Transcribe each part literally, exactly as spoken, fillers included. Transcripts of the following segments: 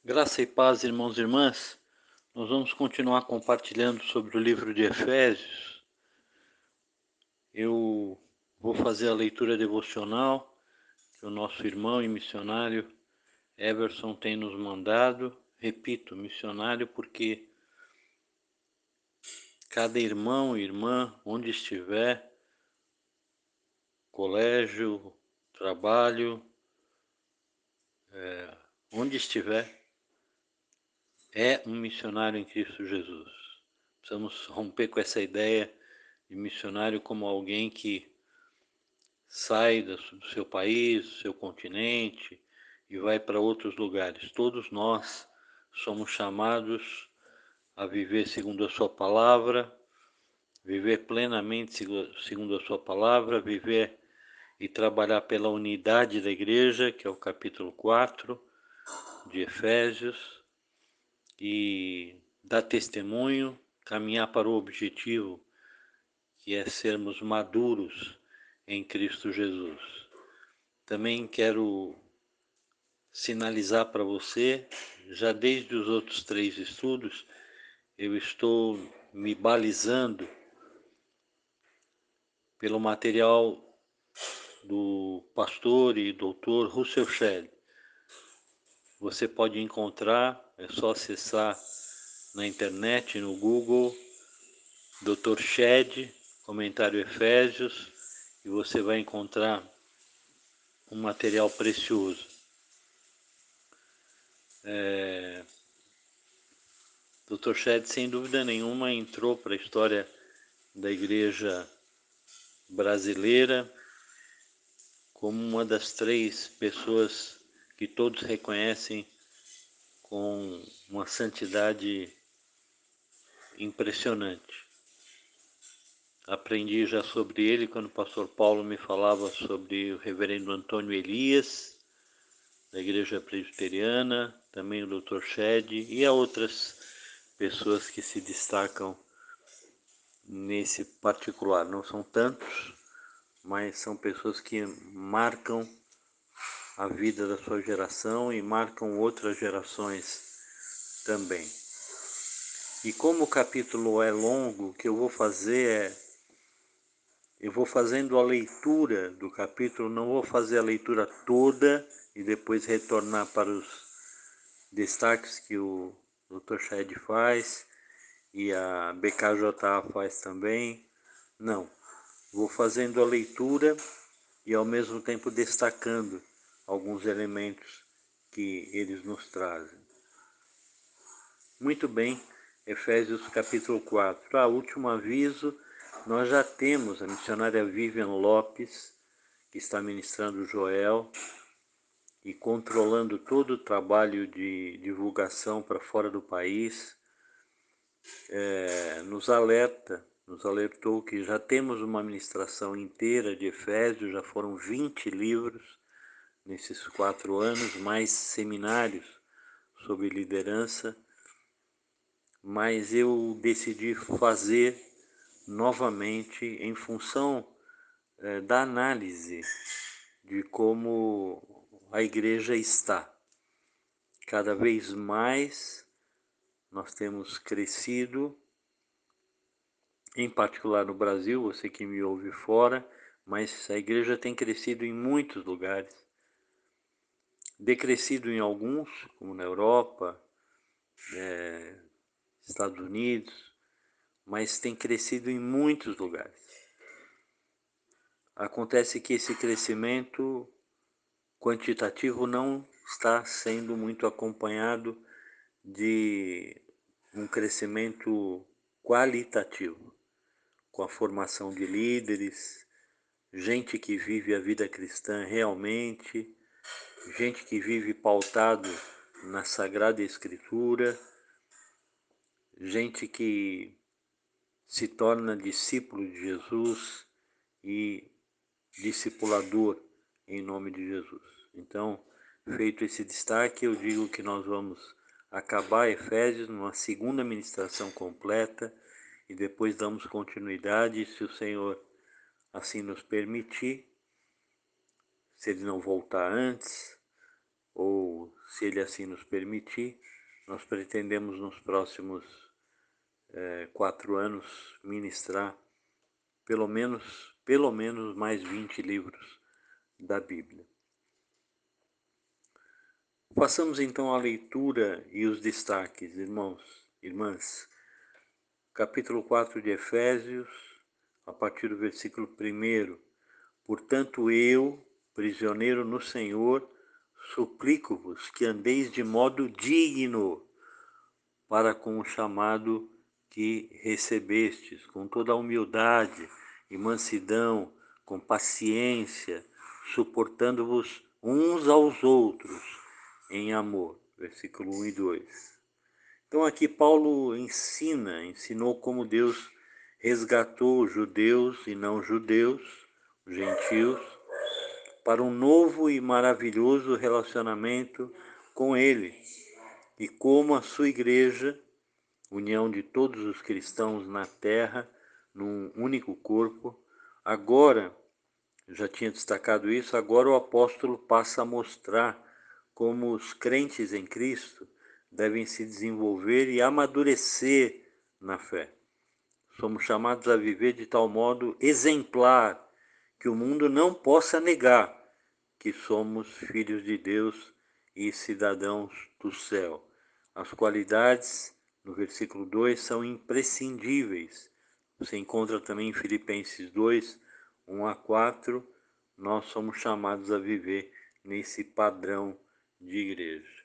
Graça e paz, irmãos e irmãs. Nós vamos continuar compartilhando sobre o livro de Efésios. Eu vou fazer a leitura devocional que o nosso irmão e missionário Everson tem nos mandado. Repito, missionário, porque cada irmão e irmã, onde estiver, colégio, trabalho, é, onde estiver, é um missionário em Cristo Jesus. Precisamos romper com essa ideia de missionário como alguém que sai do seu país, do seu continente e vai para outros lugares. Todos nós somos chamados a viver segundo a sua palavra, viver plenamente segundo a sua palavra, viver e trabalhar pela unidade da igreja, que é o capítulo quatro de Efésios, e dar testemunho, caminhar para o objetivo, que é sermos maduros em Cristo Jesus. Também quero sinalizar para você, já desde os outros três estudos, eu estou me balizando pelo material do pastor e doutor Russell Shedd. Você pode encontrar, é só acessar na internet, no Google, doutor Shedd, comentário Efésios, e você vai encontrar um material precioso. É, doutor Shedd, sem dúvida nenhuma, entrou para a história da igreja brasileira como uma das três pessoas que todos reconhecem com uma santidade impressionante. Aprendi já sobre ele quando o pastor Paulo me falava sobre o reverendo Antônio Elias, da igreja presbiteriana, também o doutor Shedd e há outras pessoas que se destacam nesse particular. Não são tantos, mas são pessoas que marcam a vida da sua geração e marcam outras gerações também. E como o capítulo é longo, o que eu vou fazer é, eu vou fazendo a leitura do capítulo, não vou fazer a leitura toda e depois retornar para os destaques que o doutor Shedd faz e a B K J A faz também. Não, vou fazendo a leitura e ao mesmo tempo destacando alguns elementos que eles nos trazem. Muito bem, Efésios capítulo quatro. Ah, último aviso, nós já temos a missionária Vivian Lopes, que está ministrando o Joel e controlando todo o trabalho de divulgação para fora do país. É, nos alerta, nos alertou que já temos uma ministração inteira de Efésios, já foram vinte livros nesses quatro anos, mais seminários sobre liderança, mas eu decidi fazer novamente em função eh, da análise de como a igreja está. Cada vez mais nós temos crescido, em particular no Brasil, você que me ouve fora, mas a igreja tem crescido em muitos lugares, decrescido em alguns, como na Europa, é, Estados Unidos, mas tem crescido em muitos lugares. Acontece que esse crescimento quantitativo não está sendo muito acompanhado de um crescimento qualitativo, com a formação de líderes, gente que vive a vida cristã realmente, gente que vive pautado na Sagrada Escritura, gente que se torna discípulo de Jesus e discipulador em nome de Jesus. Então, feito esse destaque, eu digo que nós vamos acabar Efésios numa segunda ministração completa e depois damos continuidade, se o Senhor assim nos permitir, se ele não voltar antes, ou se Ele assim nos permitir, nós pretendemos nos próximos é, quatro anos ministrar pelo menos, pelo menos mais vinte livros da Bíblia. Façamos então a leitura e os destaques, irmãos, irmãs. Capítulo quatro de Efésios, a partir do versículo primeiro. Portanto, eu, prisioneiro no Senhor, suplico-vos que andeis de modo digno para com o chamado que recebestes, com toda a humildade e mansidão, com paciência, suportando-vos uns aos outros em amor. Versículo um e dois. Então aqui Paulo ensina, ensinou como Deus resgatou os judeus e não judeus, os gentios, para um novo e maravilhoso relacionamento com Ele, e como a sua igreja, união de todos os cristãos na terra, num único corpo, agora, já tinha destacado isso, agora o apóstolo passa a mostrar como os crentes em Cristo devem se desenvolver e amadurecer na fé. Somos chamados a viver de tal modo exemplar que o mundo não possa negar que somos filhos de Deus e cidadãos do céu. As qualidades, no versículo dois, são imprescindíveis. Você encontra também em Filipenses dois, um a quatro, nós somos chamados a viver nesse padrão de igreja.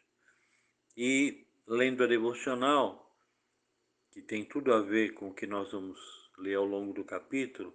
E lendo a devocional, que tem tudo a ver com o que nós vamos ler ao longo do capítulo,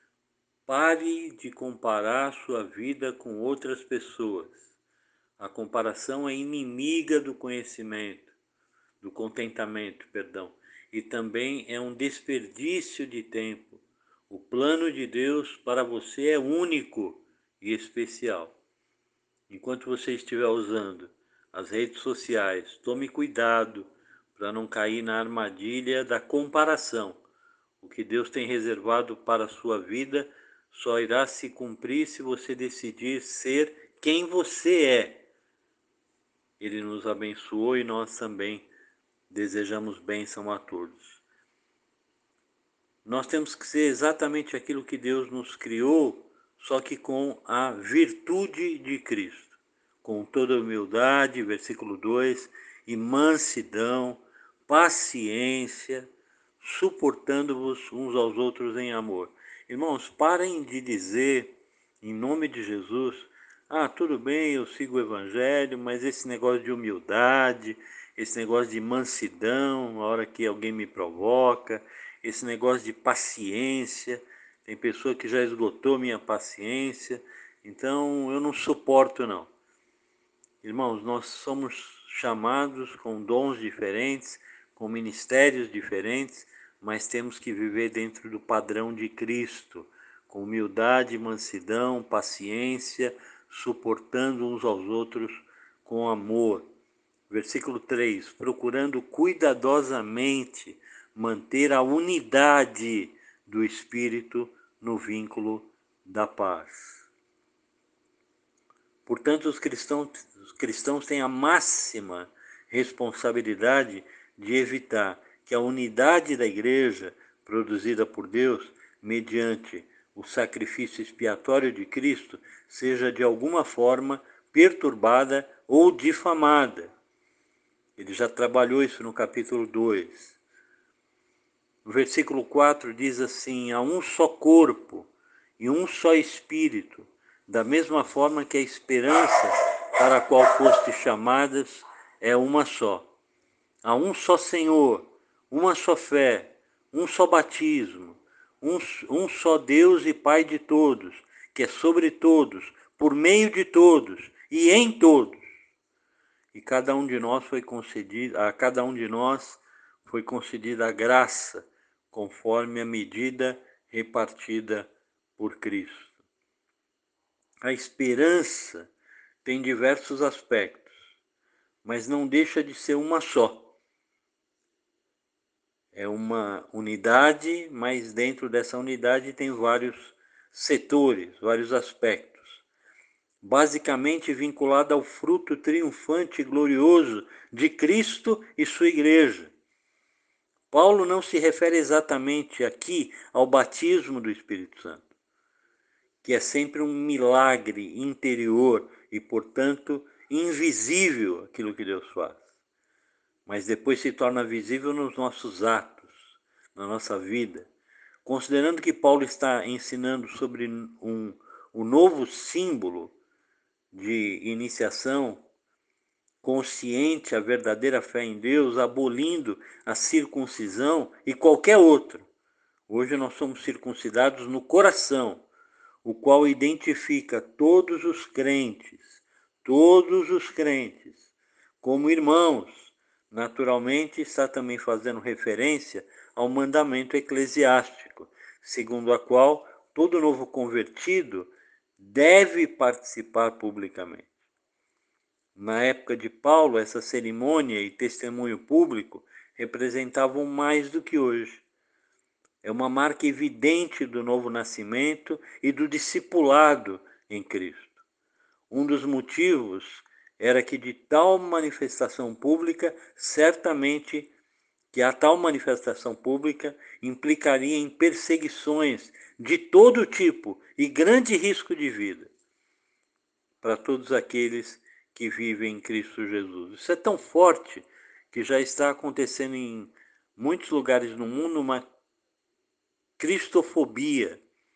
pare de comparar sua vida com outras pessoas. A comparação é inimiga do conhecimento, do contentamento, perdão, e também é um desperdício de tempo. O plano de Deus para você é único e especial. Enquanto você estiver usando as redes sociais, tome cuidado para não cair na armadilha da comparação. O que Deus tem reservado para a sua vida só irá se cumprir se você decidir ser quem você é. Ele nos abençoou e nós também desejamos bênção a todos. Nós temos que ser exatamente aquilo que Deus nos criou, só que com a virtude de Cristo. Com toda humildade, versículo dois, e mansidão, paciência, suportando-vos uns aos outros em amor. Irmãos, parem de dizer, em nome de Jesus, ah, tudo bem, eu sigo o Evangelho, mas esse negócio de humildade, esse negócio de mansidão, a hora que alguém me provoca, esse negócio de paciência, tem pessoa que já esgotou minha paciência, então eu não suporto não. Irmãos, nós somos chamados com dons diferentes, com ministérios diferentes, mas temos que viver dentro do padrão de Cristo, com humildade, mansidão, paciência, suportando uns aos outros com amor. Versículo três, procurando cuidadosamente manter a unidade do Espírito no vínculo da paz. Portanto, os cristãos, os cristãos têm a máxima responsabilidade de evitar que a unidade da igreja, produzida por Deus, mediante o sacrifício expiatório de Cristo, seja de alguma forma perturbada ou difamada. Ele já trabalhou isso no capítulo dois. No versículo quatro diz assim, há um só corpo e um só espírito, da mesma forma que a esperança para a qual fostes chamadas é uma só. Há um só Senhor, uma só fé, um só batismo, um, um só Deus e Pai de todos, que é sobre todos, por meio de todos e em todos. E cada um de nós foi concedido, a cada um de nós foi concedida a graça, conforme a medida repartida por Cristo. A esperança tem diversos aspectos, mas não deixa de ser uma só. É uma unidade, mas dentro dessa unidade tem vários setores, vários aspectos. basicamente vinculada ao fruto triunfante e glorioso de Cristo e sua igreja. Paulo não se refere exatamente aqui ao batismo do Espírito Santo, que é sempre um milagre interior e, portanto, invisível aquilo que Deus faz, mas depois se torna visível nos nossos atos, na nossa vida. Considerando que Paulo está ensinando sobre um, um novo símbolo de iniciação consciente, a verdadeira fé em Deus, abolindo a circuncisão e qualquer outro. Hoje nós somos circuncidados no coração, o qual identifica todos os crentes, todos os crentes, como irmãos. Naturalmente está também fazendo referência ao mandamento eclesiástico, segundo a qual todo novo convertido deve participar publicamente. Na época de Paulo, essa cerimônia e testemunho público representavam mais do que hoje. É uma marca evidente do novo nascimento e do discipulado em Cristo. Um dos motivos era que de tal manifestação pública, certamente que a tal manifestação pública implicaria em perseguições de todo tipo e grande risco de vida para todos aqueles que vivem em Cristo Jesus. Isso é tão forte que já está acontecendo em muitos lugares no mundo uma cristofobia,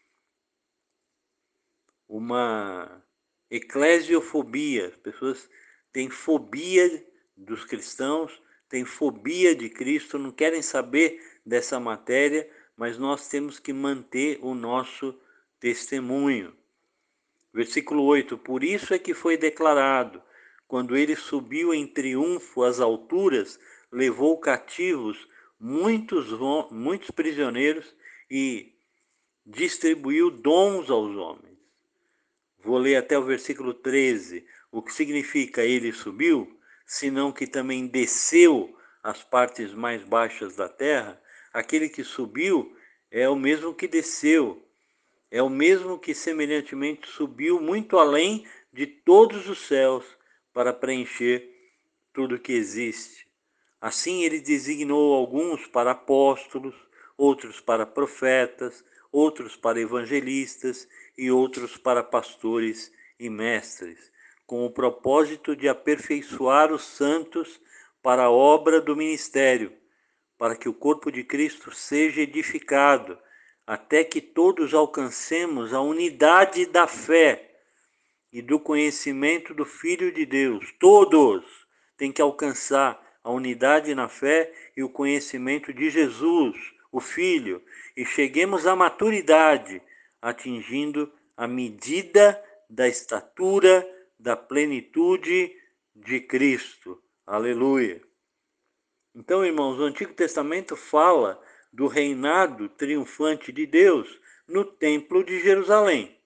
uma eclesiofobia. As pessoas têm fobia dos cristãos, têm fobia de Cristo, não querem saber dessa matéria, mas nós temos que manter o nosso testemunho. Versículo oito, por isso é que foi declarado, quando ele subiu em triunfo às alturas, levou cativos muitos, muitos prisioneiros e distribuiu dons aos homens. Vou ler até o versículo treze, o que significa ele subiu, senão que também desceu às partes mais baixas da terra. Aquele que subiu é o mesmo que desceu, é o mesmo que semelhantemente subiu muito além de todos os céus para preencher tudo que existe. Assim ele designou alguns para apóstolos, outros para profetas, outros para evangelistas e outros para pastores e mestres, com o propósito de aperfeiçoar os santos para a obra do ministério, para que o corpo de Cristo seja edificado, até que todos alcancemos a unidade da fé e do conhecimento do Filho de Deus. Todos têm que alcançar a unidade na fé e o conhecimento de Jesus, o Filho, e cheguemos à maturidade, atingindo a medida da estatura da plenitude de Cristo. Aleluia! Então, irmãos, o Antigo Testamento fala do reinado triunfante de Deus no Templo de Jerusalém,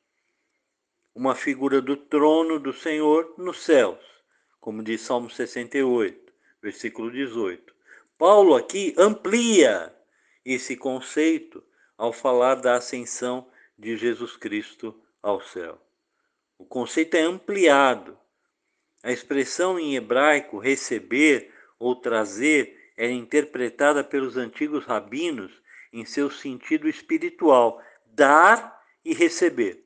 uma figura do trono do Senhor nos céus, como diz Salmo sessenta e oito, versículo dezoito. Paulo aqui amplia esse conceito ao falar da ascensão de Jesus Cristo ao céu. O conceito é ampliado. A expressão em hebraico receber ou trazer era interpretada pelos antigos rabinos em seu sentido espiritual, dar e receber,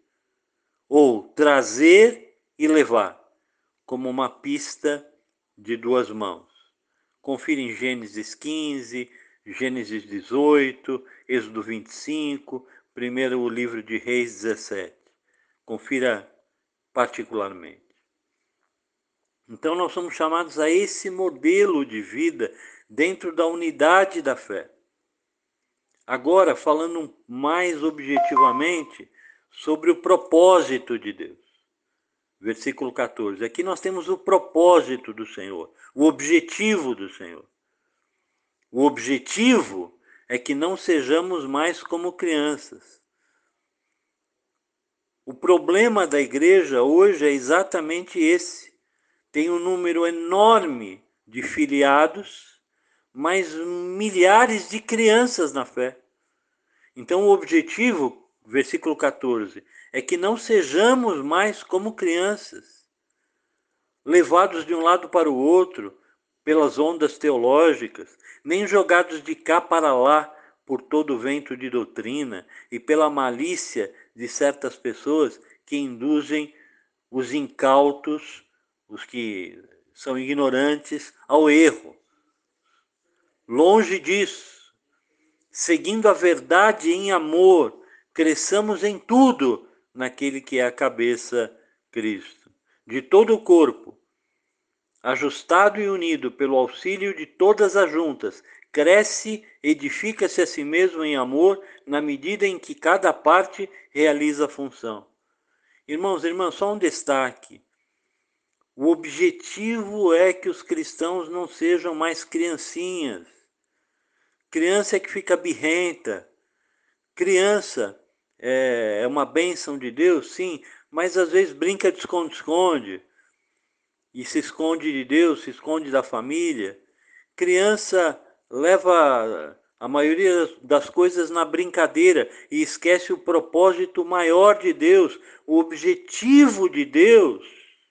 ou trazer e levar, como uma pista de duas mãos. Confira em Gênesis quinze, Gênesis dezoito, Êxodo vinte e cinco, primeiro o livro de Reis dezessete. Confira particularmente. Então nós somos chamados a esse modelo de vida dentro da unidade da fé. Agora, falando mais objetivamente sobre o propósito de Deus. Versículo quatorze. Aqui nós temos o propósito do Senhor, o objetivo do Senhor. O objetivo é que não sejamos mais como crianças. O problema da igreja hoje é exatamente esse. Tem um número enorme de filiados, mas milhares de crianças na fé. Então o objetivo, versículo quatorze, é que não sejamos mais como crianças, levados de um lado para o outro pelas ondas teológicas, nem jogados de cá para lá por todo o vento de doutrina e pela malícia de certas pessoas que induzem os incautos, os que são ignorantes, ao erro. Longe disso, seguindo a verdade em amor, cresçamos em tudo naquele que é a cabeça, Cristo. De todo o corpo, ajustado e unido pelo auxílio de todas as juntas, cresce, edifica-se a si mesmo em amor, na medida em que cada parte realiza a função. Irmãos e irmãs, só um destaque. O objetivo é que os cristãos não sejam mais criancinhas. Criança é que fica birrenta. Criança é, é uma bênção de Deus, sim, mas às vezes brinca de esconde-esconde. E se esconde de Deus, se esconde da família. Criança leva a maioria das coisas na brincadeira e esquece o propósito maior de Deus, o objetivo de Deus.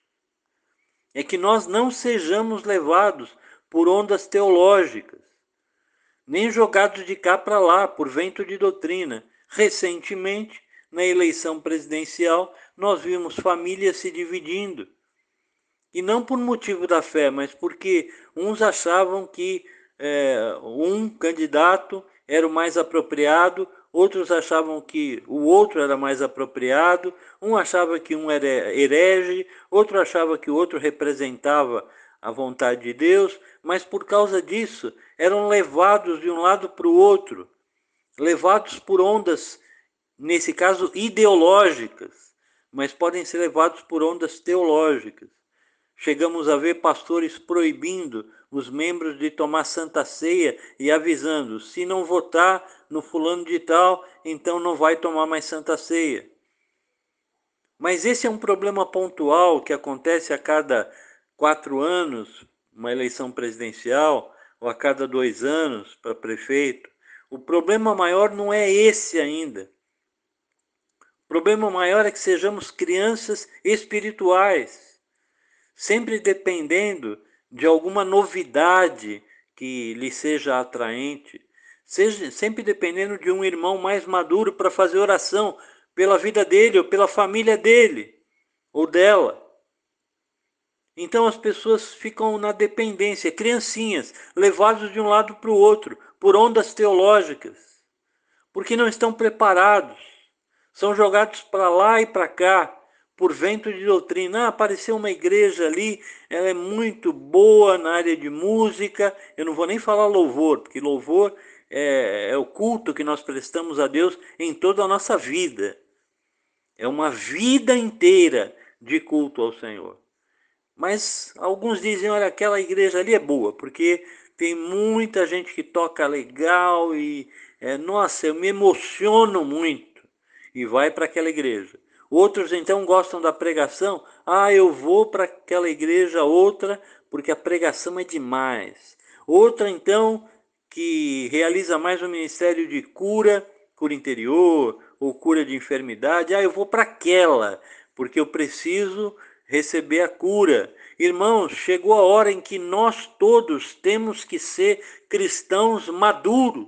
É que nós não sejamos levados por ondas teológicas, nem jogados de cá para lá por vento de doutrina. Recentemente, na eleição presidencial, nós vimos famílias se dividindo. E não por motivo da fé, mas porque uns achavam que é, um candidato era o mais apropriado, outros achavam que o outro era mais apropriado, um achava que um era herege, outro achava que o outro representava a vontade de Deus, mas por causa disso eram levados de um lado para o outro, levados por ondas, nesse caso ideológicas, mas podem ser levados por ondas teológicas. Chegamos a ver pastores proibindo os membros de tomar santa ceia e avisando, se não votar no fulano de tal, então não vai tomar mais santa ceia. Mas esse é um problema pontual que acontece a cada quatro anos, uma eleição presidencial, ou a cada dois anos para prefeito. O problema maior não é esse ainda. O problema maior é que sejamos crianças espirituais, sempre dependendo de alguma novidade que lhe seja atraente, seja, sempre dependendo de um irmão mais maduro para fazer oração pela vida dele ou pela família dele ou dela. Então as pessoas ficam na dependência, criancinhas, levados de um lado para o outro, por ondas teológicas, porque não estão preparados, são jogados para lá e para cá, por vento de doutrina. Ah, apareceu uma igreja ali, ela é muito boa na área de música. Eu não vou nem falar louvor, porque louvor é, é o culto que nós prestamos a Deus em toda a nossa vida. É uma vida inteira de culto ao Senhor. Mas alguns dizem, olha, aquela igreja ali é boa, porque tem muita gente que toca legal e, é, nossa, eu me emociono muito. E vai para aquela igreja. Outros então gostam da pregação. Ah, eu vou para aquela igreja outra porque a pregação é demais. Outra então que realiza mais um ministério de cura, cura interior ou cura de enfermidade. Ah, eu vou para aquela porque eu preciso receber a cura. Irmãos, chegou a hora em que nós todos temos que ser cristãos maduros,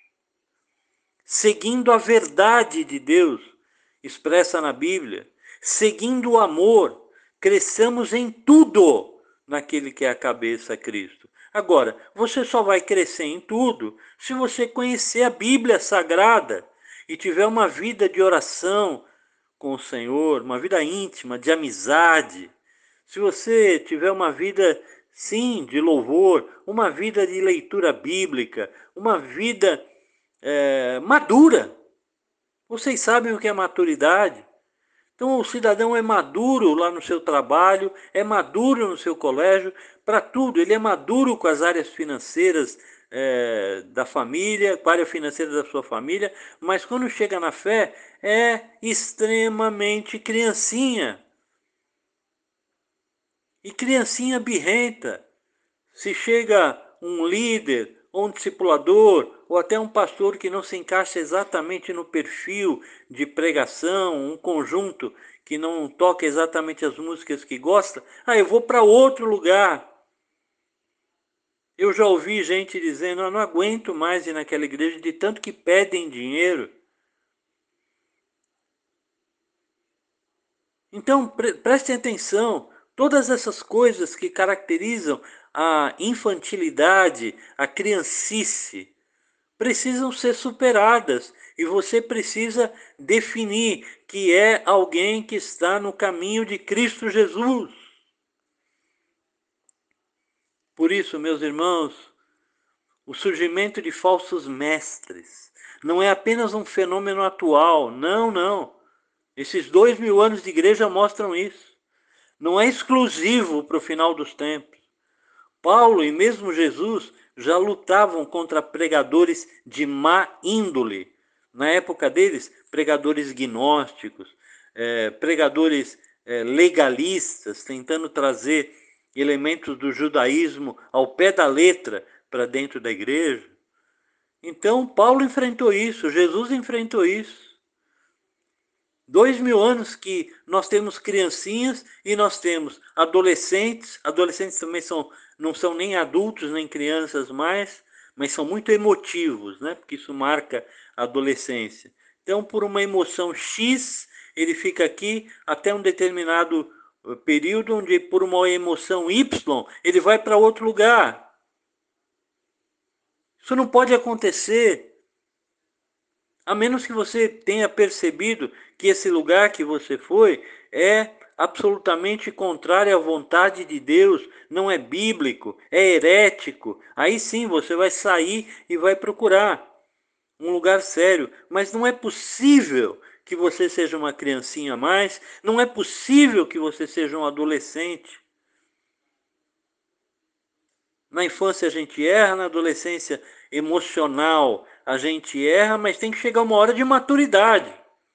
seguindo a verdade de Deus expressa na Bíblia, seguindo o amor, cresçamos em tudo naquele que é a cabeça, Cristo. Agora, você só vai crescer em tudo se você conhecer a Bíblia Sagrada e tiver uma vida de oração com o Senhor, uma vida íntima, de amizade. Se você tiver uma vida, sim, de louvor, uma vida de leitura bíblica, uma vida é, madura. Vocês sabem o que é maturidade? Então o cidadão é maduro lá no seu trabalho, é maduro no seu colégio, para tudo. Ele é maduro com as áreas financeiras é, da família, com a área financeira da sua família, mas quando chega na fé, é extremamente criancinha. E criancinha birrenta. Se chega um líder ou um discipulador, ou até um pastor que não se encaixa exatamente no perfil de pregação, um conjunto que não toca exatamente as músicas que gosta, ah, eu vou para outro lugar. Eu já ouvi gente dizendo, eu não aguento mais ir naquela igreja de tanto que pedem dinheiro. Então, pre prestem atenção, todas essas coisas que caracterizam a infantilidade, a criancice, precisam ser superadas. E você precisa definir que é alguém que está no caminho de Cristo Jesus. Por isso, meus irmãos, o surgimento de falsos mestres não é apenas um fenômeno atual. Não, não. Esses dois mil anos de igreja mostram isso. Não é exclusivo para o final dos tempos. Paulo e mesmo Jesus já lutavam contra pregadores de má índole. Na época deles, pregadores gnósticos, eh, pregadores eh, legalistas, tentando trazer elementos do judaísmo ao pé da letra para dentro da igreja. Então, Paulo enfrentou isso, Jesus enfrentou isso. Dois mil anos que nós temos criancinhas e nós temos adolescentes. Adolescentes também são, não são nem adultos nem crianças mais, mas são muito emotivos, né? Porque isso marca a adolescência. Então, por uma emoção X, ele fica aqui até um determinado período, onde por uma emoção Y, ele vai para outro lugar. Isso não pode acontecer. A menos que você tenha percebido que esse lugar que você foi é absolutamente contrário à vontade de Deus, não é bíblico, é herético. Aí sim você vai sair e vai procurar um lugar sério. Mas não é possível que você seja uma criancinha a mais, não é possível que você seja um adolescente. Na infância a gente erra, na adolescência emocional a gente erra, mas tem que chegar uma hora de maturidade.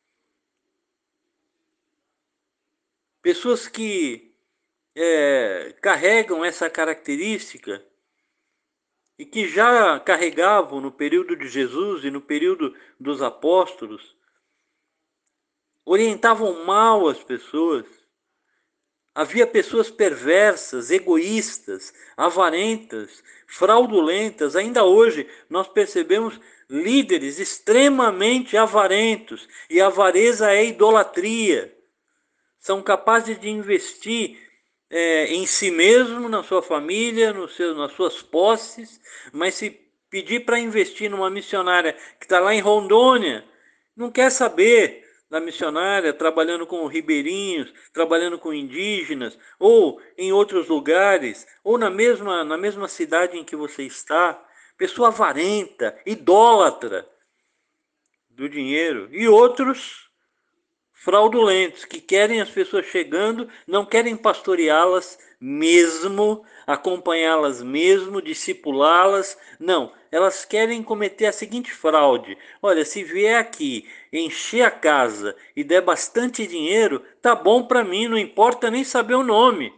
Pessoas que é, carregam essa característica e que já carregavam no período de Jesus e no período dos apóstolos, orientavam mal as pessoas. Havia pessoas perversas, egoístas, avarentas, fraudulentas. Ainda hoje nós percebemos líderes extremamente avarentos, e a avareza é idolatria. São capazes de investir é, em si mesmo, na sua família, no seu, nas suas posses, mas se pedir para investir numa missionária que está lá em Rondônia, não quer saber da missionária trabalhando com ribeirinhos, trabalhando com indígenas, ou em outros lugares, ou na mesma, na mesma cidade em que você está. Pessoa avarenta, idólatra do dinheiro. E outros fraudulentos, que querem as pessoas chegando, não querem pastoreá-las mesmo, acompanhá-las mesmo, discipulá-las. Não, elas querem cometer a seguinte fraude. Olha, se vier aqui, encher a casa e der bastante dinheiro, tá bom para mim, não importa nem saber o nome.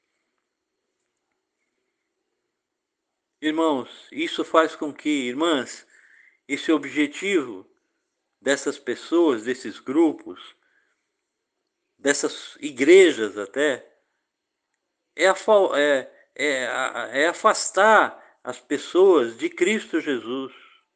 Irmãos, isso faz com que, irmãs, esse objetivo dessas pessoas, desses grupos, dessas igrejas até, é, é, é, é afastar as pessoas de Cristo Jesus.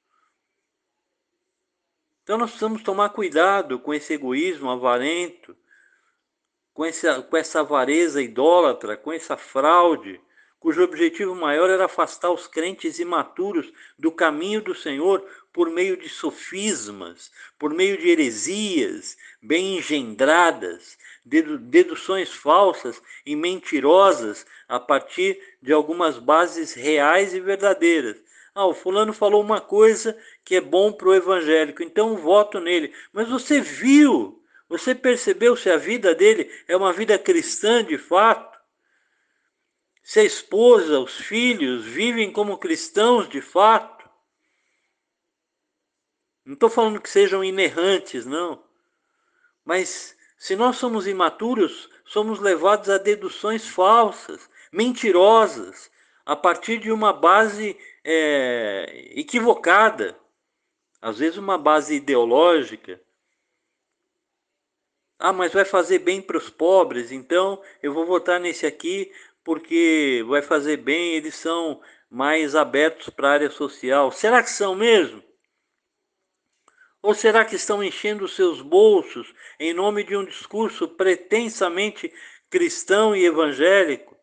Então nós precisamos tomar cuidado com esse egoísmo avarento, com essa, com essa avareza idólatra, com essa fraude, cujo objetivo maior era afastar os crentes imaturos do caminho do Senhor por meio de sofismas, por meio de heresias bem engendradas, deduções falsas e mentirosas a partir de algumas bases reais e verdadeiras. Ah, o fulano falou uma coisa que é bom para o evangélico, então voto nele. Mas você viu, você percebeu se a vida dele é uma vida cristã de fato? Se a esposa, os filhos vivem como cristãos de fato? Não estou falando que sejam inerrantes, não. Mas se nós somos imaturos, somos levados a deduções falsas, mentirosas, a partir de uma base é, equivocada, às vezes uma base ideológica. Ah, mas vai fazer bem para os pobres, então eu vou votar nesse aqui porque vai fazer bem, eles são mais abertos para a área social. Será que são mesmo? Ou será que estão enchendo os seus bolsos em nome de um discurso pretensamente cristão e evangélico,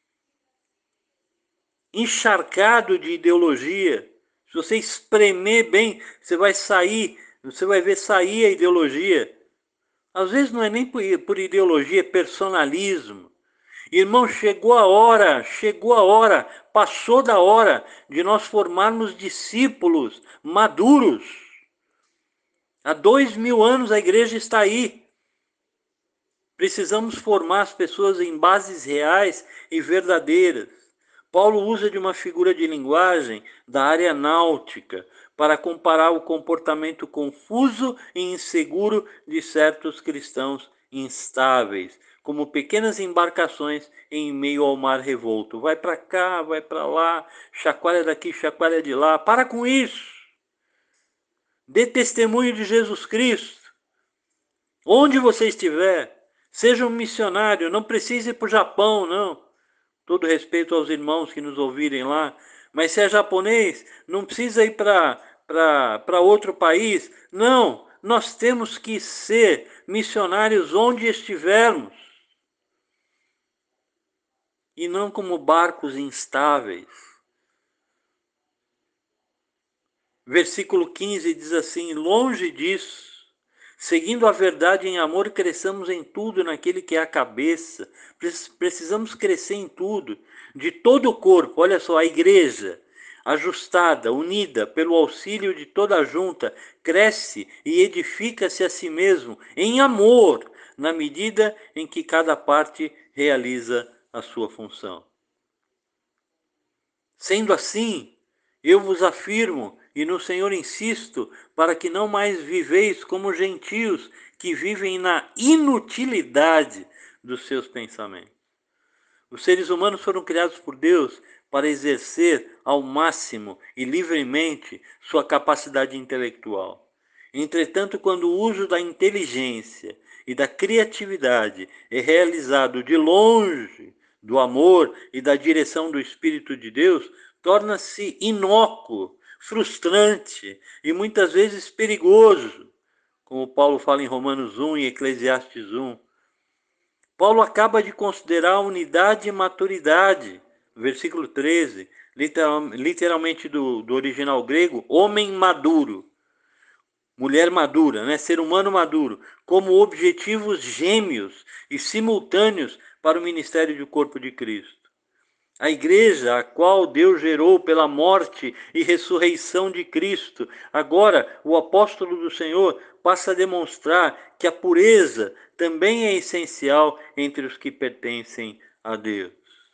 encharcado de ideologia? Se você espremer bem, você vai sair, você vai ver sair a ideologia. Às vezes não é nem por, por ideologia, é personalismo. Irmão, chegou a hora, chegou a hora, passou da hora de nós formarmos discípulos maduros. Há dois mil anos a igreja está aí. Precisamos formar as pessoas em bases reais e verdadeiras. Paulo usa de uma figura de linguagem da área náutica para comparar o comportamento confuso e inseguro de certos cristãos instáveis, como pequenas embarcações em meio ao mar revolto. Vai para cá, vai para lá, chacoalha daqui, chacoalha de lá. Para com isso. Dê testemunho de Jesus Cristo. Onde você estiver, seja um missionário, não precise ir para o Japão, não. Todo respeito aos irmãos que nos ouvirem lá, mas se é japonês, não precisa ir para para outro país. Não, nós temos que ser missionários onde estivermos. E não como barcos instáveis. Versículo quinze diz assim: longe disso, seguindo a verdade em amor, cresçamos em tudo naquele que é a cabeça. Precisamos crescer em tudo, de todo o corpo. Olha só, a igreja, ajustada, unida pelo auxílio de toda a junta, cresce e edifica-se a si mesmo em amor, na medida em que cada parte realiza a sua função. Sendo assim, eu vos afirmo, e no Senhor insisto, para que não mais viveis como gentios que vivem na inutilidade dos seus pensamentos. Os seres humanos foram criados por Deus para exercer ao máximo e livremente sua capacidade intelectual. Entretanto, quando o uso da inteligência e da criatividade é realizado de longe do amor e da direção do Espírito de Deus, torna-se inócuo, frustrante e muitas vezes perigoso, como Paulo fala em Romanos um e Eclesiastes um. Paulo acaba de considerar unidade e maturidade, versículo treze, literal, literalmente do, do original grego, homem maduro, mulher madura, né? Ser humano maduro, como objetivos gêmeos e simultâneos para o ministério do corpo de Cristo. A igreja, a qual Deus gerou pela morte e ressurreição de Cristo, agora o apóstolo do Senhor passa a demonstrar que a pureza também é essencial entre os que pertencem a Deus.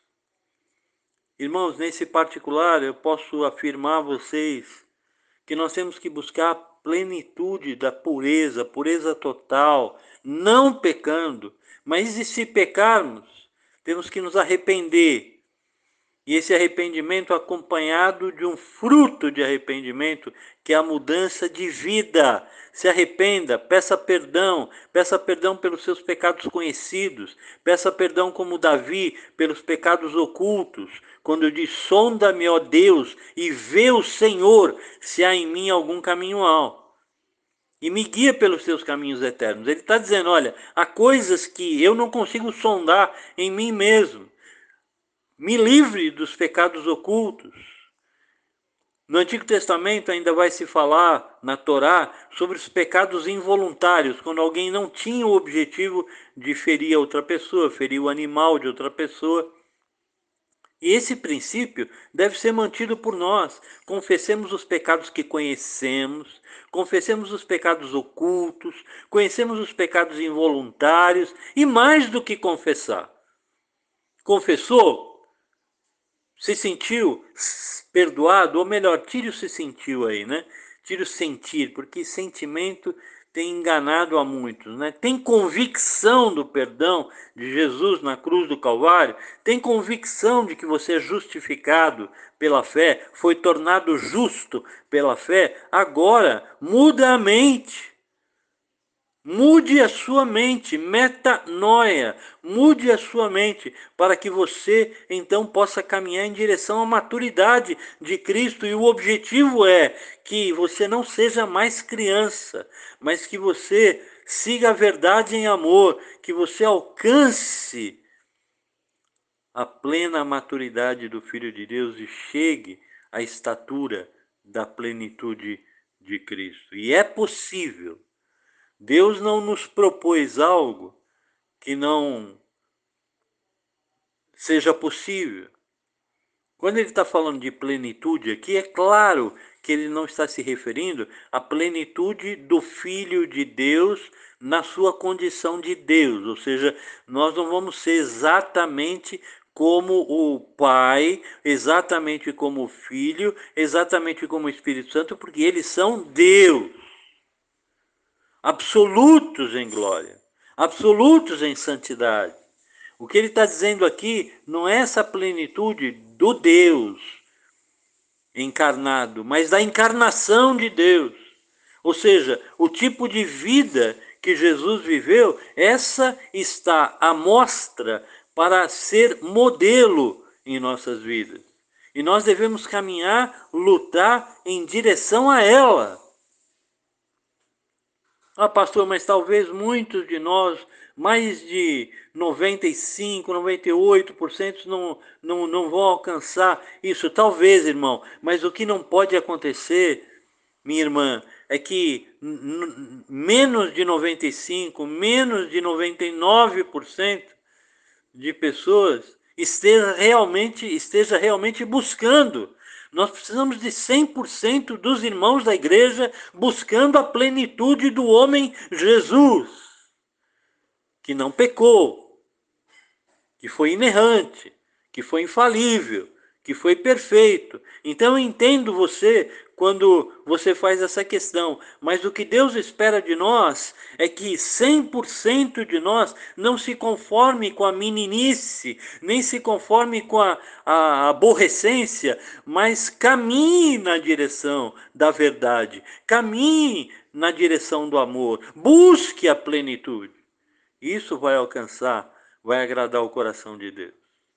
Irmãos, nesse particular, eu posso afirmar a vocês que nós temos que buscar a plenitude da pureza, pureza total, não pecando, mas e se pecarmos, temos que nos arrepender. E esse arrependimento acompanhado de um fruto de arrependimento, que é a mudança de vida. Se arrependa, peça perdão, peça perdão pelos seus pecados conhecidos, peça perdão como Davi pelos pecados ocultos, quando diz, sonda-me, ó Deus, e vê o Senhor se há em mim algum caminho mau. E me guia pelos seus caminhos eternos. Ele está dizendo, olha, há coisas que eu não consigo sondar em mim mesmo. Me livre dos pecados ocultos. No Antigo Testamento ainda vai se falar, na Torá, sobre os pecados involuntários, quando alguém não tinha o objetivo de ferir a outra pessoa, ferir o animal de outra pessoa. E esse princípio deve ser mantido por nós. Confessemos os pecados que conhecemos, confessemos os pecados ocultos, conhecemos os pecados involuntários e mais do que confessar. Confessou? Se sentiu perdoado, ou melhor, tire o se sentiu aí, né? Tire o sentir, porque sentimento tem enganado a muitos, né? Tem convicção do perdão de Jesus na cruz do Calvário? Tem convicção de que você é justificado pela fé, foi tornado justo pela fé? Agora, muda a mente. Mude a sua mente, metanoia, mude a sua mente, para que você então possa caminhar em direção à maturidade de Cristo. E o objetivo é que você não seja mais criança, mas que você siga a verdade em amor, que você alcance a plena maturidade do Filho de Deus e chegue à estatura da plenitude de Cristo. E é possível. Deus não nos propôs algo que não seja possível. Quando ele está falando de plenitude aqui, é claro que ele não está se referindo à plenitude do Filho de Deus na sua condição de Deus. Ou seja, nós não vamos ser exatamente como o Pai, exatamente como o Filho, exatamente como o Espírito Santo, porque eles são Deus. Absolutos em glória, absolutos em santidade. O que ele está dizendo aqui não é essa plenitude do Deus encarnado, mas da encarnação de Deus. Ou seja, o tipo de vida que Jesus viveu, essa está à mostra para ser modelo em nossas vidas. E nós devemos caminhar, lutar em direção a ela. Ah, pastor, mas talvez muitos de nós, mais de noventa e cinco, noventa e oito por cento não, não, não vão alcançar isso. Talvez, irmão, mas o que não pode acontecer, minha irmã, é que menos de noventa e cinco, menos de noventa e nove por cento de pessoas esteja realmente, esteja realmente buscando. Nós precisamos de cem por cento dos irmãos da igreja buscando a plenitude do homem Jesus, que não pecou, que foi inerrante, que foi infalível, que foi perfeito. Então eu entendo você quando você faz essa questão, mas o que Deus espera de nós é que cem por cento de nós não se conforme com a meninice, nem se conforme com a, a aborrecência, mas caminhe na direção da verdade, caminhe na direção do amor, busque a plenitude. Isso vai alcançar, vai agradar o coração de Deus.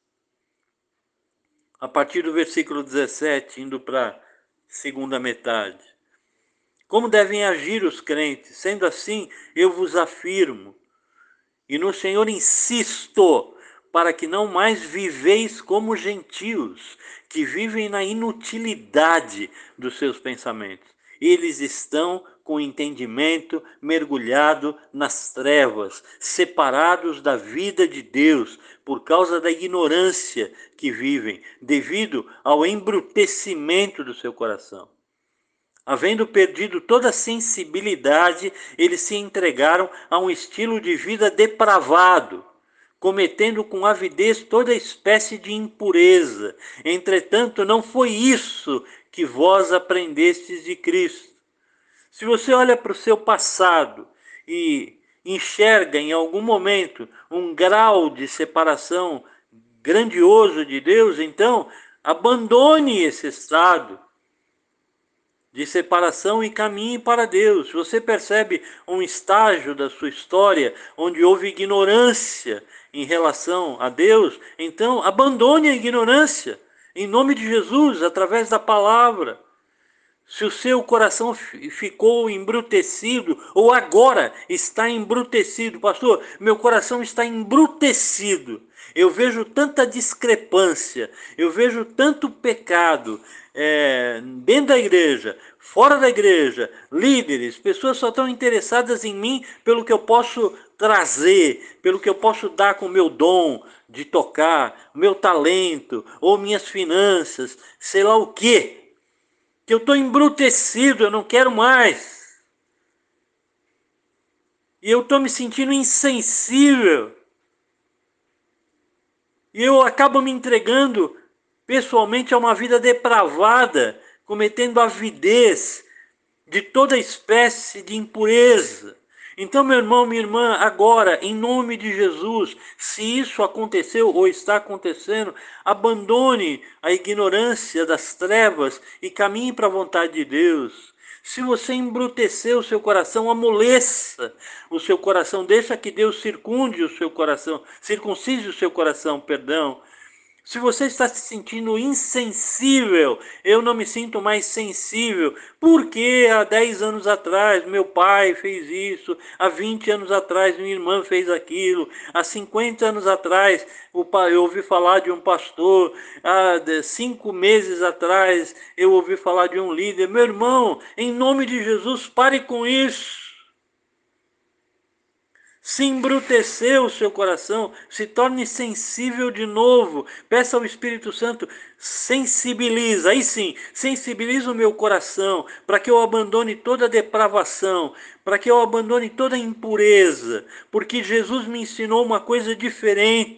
A partir do versículo dezessete, indo para a segunda metade. Como devem agir os crentes? Sendo assim, eu vos afirmo, e no Senhor insisto, para que não mais viveis como gentios, que vivem na inutilidade dos seus pensamentos. Eles estão com o entendimento mergulhado nas trevas, separados da vida de Deus, por causa da ignorância que vivem, devido ao embrutecimento do seu coração. Havendo perdido toda a sensibilidade, eles se entregaram a um estilo de vida depravado, cometendo com avidez toda espécie de impureza. Entretanto, não foi isso que vós aprendestes de Cristo. Se você olha para o seu passado e enxerga em algum momento um grau de separação grandioso de Deus, então abandone esse estado de separação e caminhe para Deus. Se você percebe um estágio da sua história onde houve ignorância em relação a Deus, então abandone a ignorância em nome de Jesus, através da palavra. Se o seu coração ficou embrutecido, ou agora está embrutecido, pastor, meu coração está embrutecido. Eu vejo tanta discrepância, eu vejo tanto pecado é, dentro da igreja, fora da igreja, líderes, pessoas só estão interessadas em mim pelo que eu posso trazer, pelo que eu posso dar com o meu dom de tocar, meu talento, ou minhas finanças, sei lá o quê. Que eu estou embrutecido, eu não quero mais. E eu estou me sentindo insensível. E eu acabo me entregando pessoalmente a uma vida depravada, cometendo avidez, de toda espécie de impureza. Então, meu irmão, minha irmã, agora, em nome de Jesus, se isso aconteceu ou está acontecendo, abandone a ignorância das trevas e caminhe para a vontade de Deus. Se você embruteceu o seu coração, amoleça o seu coração, deixa que Deus circunde o seu coração, circuncide o seu coração, perdão. Se você está se sentindo insensível, eu não me sinto mais sensível, porque há dez anos atrás meu pai fez isso, há vinte anos atrás minha irmã fez aquilo, há cinquenta anos atrás eu ouvi falar de um pastor, há cinco meses atrás eu ouvi falar de um líder. Meu irmão, em nome de Jesus, pare com isso. Se embruteceu o seu coração, se torne sensível de novo. Peça ao Espírito Santo, sensibiliza, aí sim, sensibiliza o meu coração, para que eu abandone toda depravação, para que eu abandone toda impureza, porque Jesus me ensinou uma coisa diferente.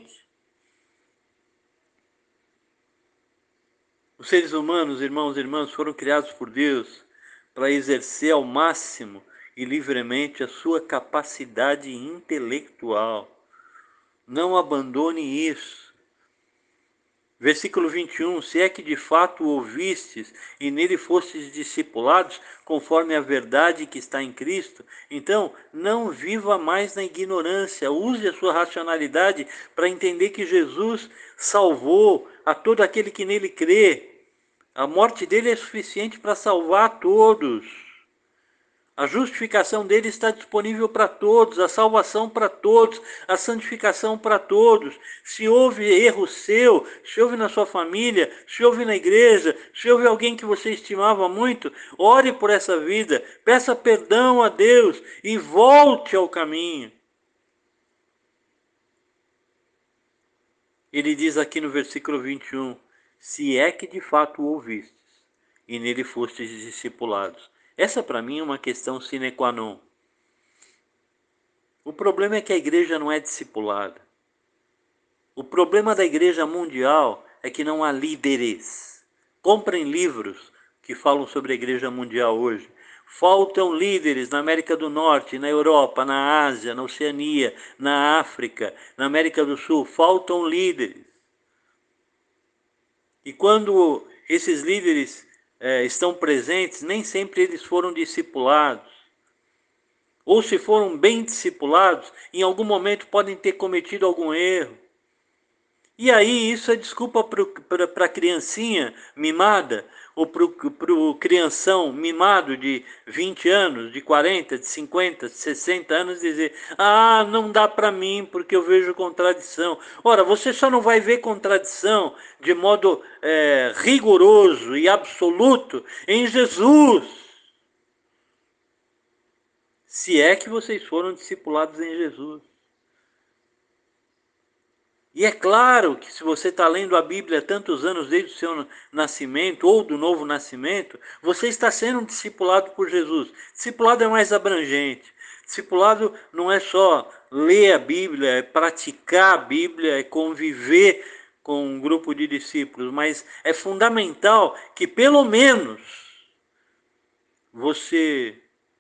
Os seres humanos, irmãos e irmãs, foram criados por Deus para exercer ao máximo e livremente a sua capacidade intelectual. Não abandone isso. Versículo vinte e um, se é que de fato o ouvistes e nele fostes discipulados, conforme a verdade que está em Cristo, então não viva mais na ignorância, use a sua racionalidade para entender que Jesus salvou a todo aquele que nele crê. A morte dele é suficiente para salvar a todos. A justificação dele está disponível para todos, a salvação para todos, a santificação para todos. Se houve erro seu, se houve na sua família, se houve na igreja, se houve alguém que você estimava muito, ore por essa vida, peça perdão a Deus e volte ao caminho. Ele diz aqui no versículo vinte e um, se é que de fato o ouvistes e nele fostes discipulados. Essa para mim é uma questão sine qua non. O problema é que a igreja não é discipulada. O problema da igreja mundial é que não há líderes. Comprem livros que falam sobre a igreja mundial hoje. Faltam líderes na América do Norte, na Europa, na Ásia, na Oceania, na África, na América do Sul. Faltam líderes. E quando esses líderes é, estão presentes, nem sempre eles foram discipulados. Ou se foram bem discipulados, em algum momento podem ter cometido algum erro. E aí isso é desculpa para a criancinha mimada, ou para o crianção mimado de vinte anos, de quarenta, de cinquenta, de sessenta anos, dizer, ah, não dá para mim porque eu vejo contradição. Ora, você só não vai ver contradição de modo é, rigoroso e absoluto em Jesus. Se é que vocês foram discipulados em Jesus. E é claro que se você está lendo a Bíblia há tantos anos, desde o seu nascimento ou do novo nascimento, você está sendo discipulado por Jesus. Discipulado é mais abrangente. Discipulado não é só ler a Bíblia, é praticar a Bíblia, é conviver com um grupo de discípulos, mas é fundamental que pelo menos você,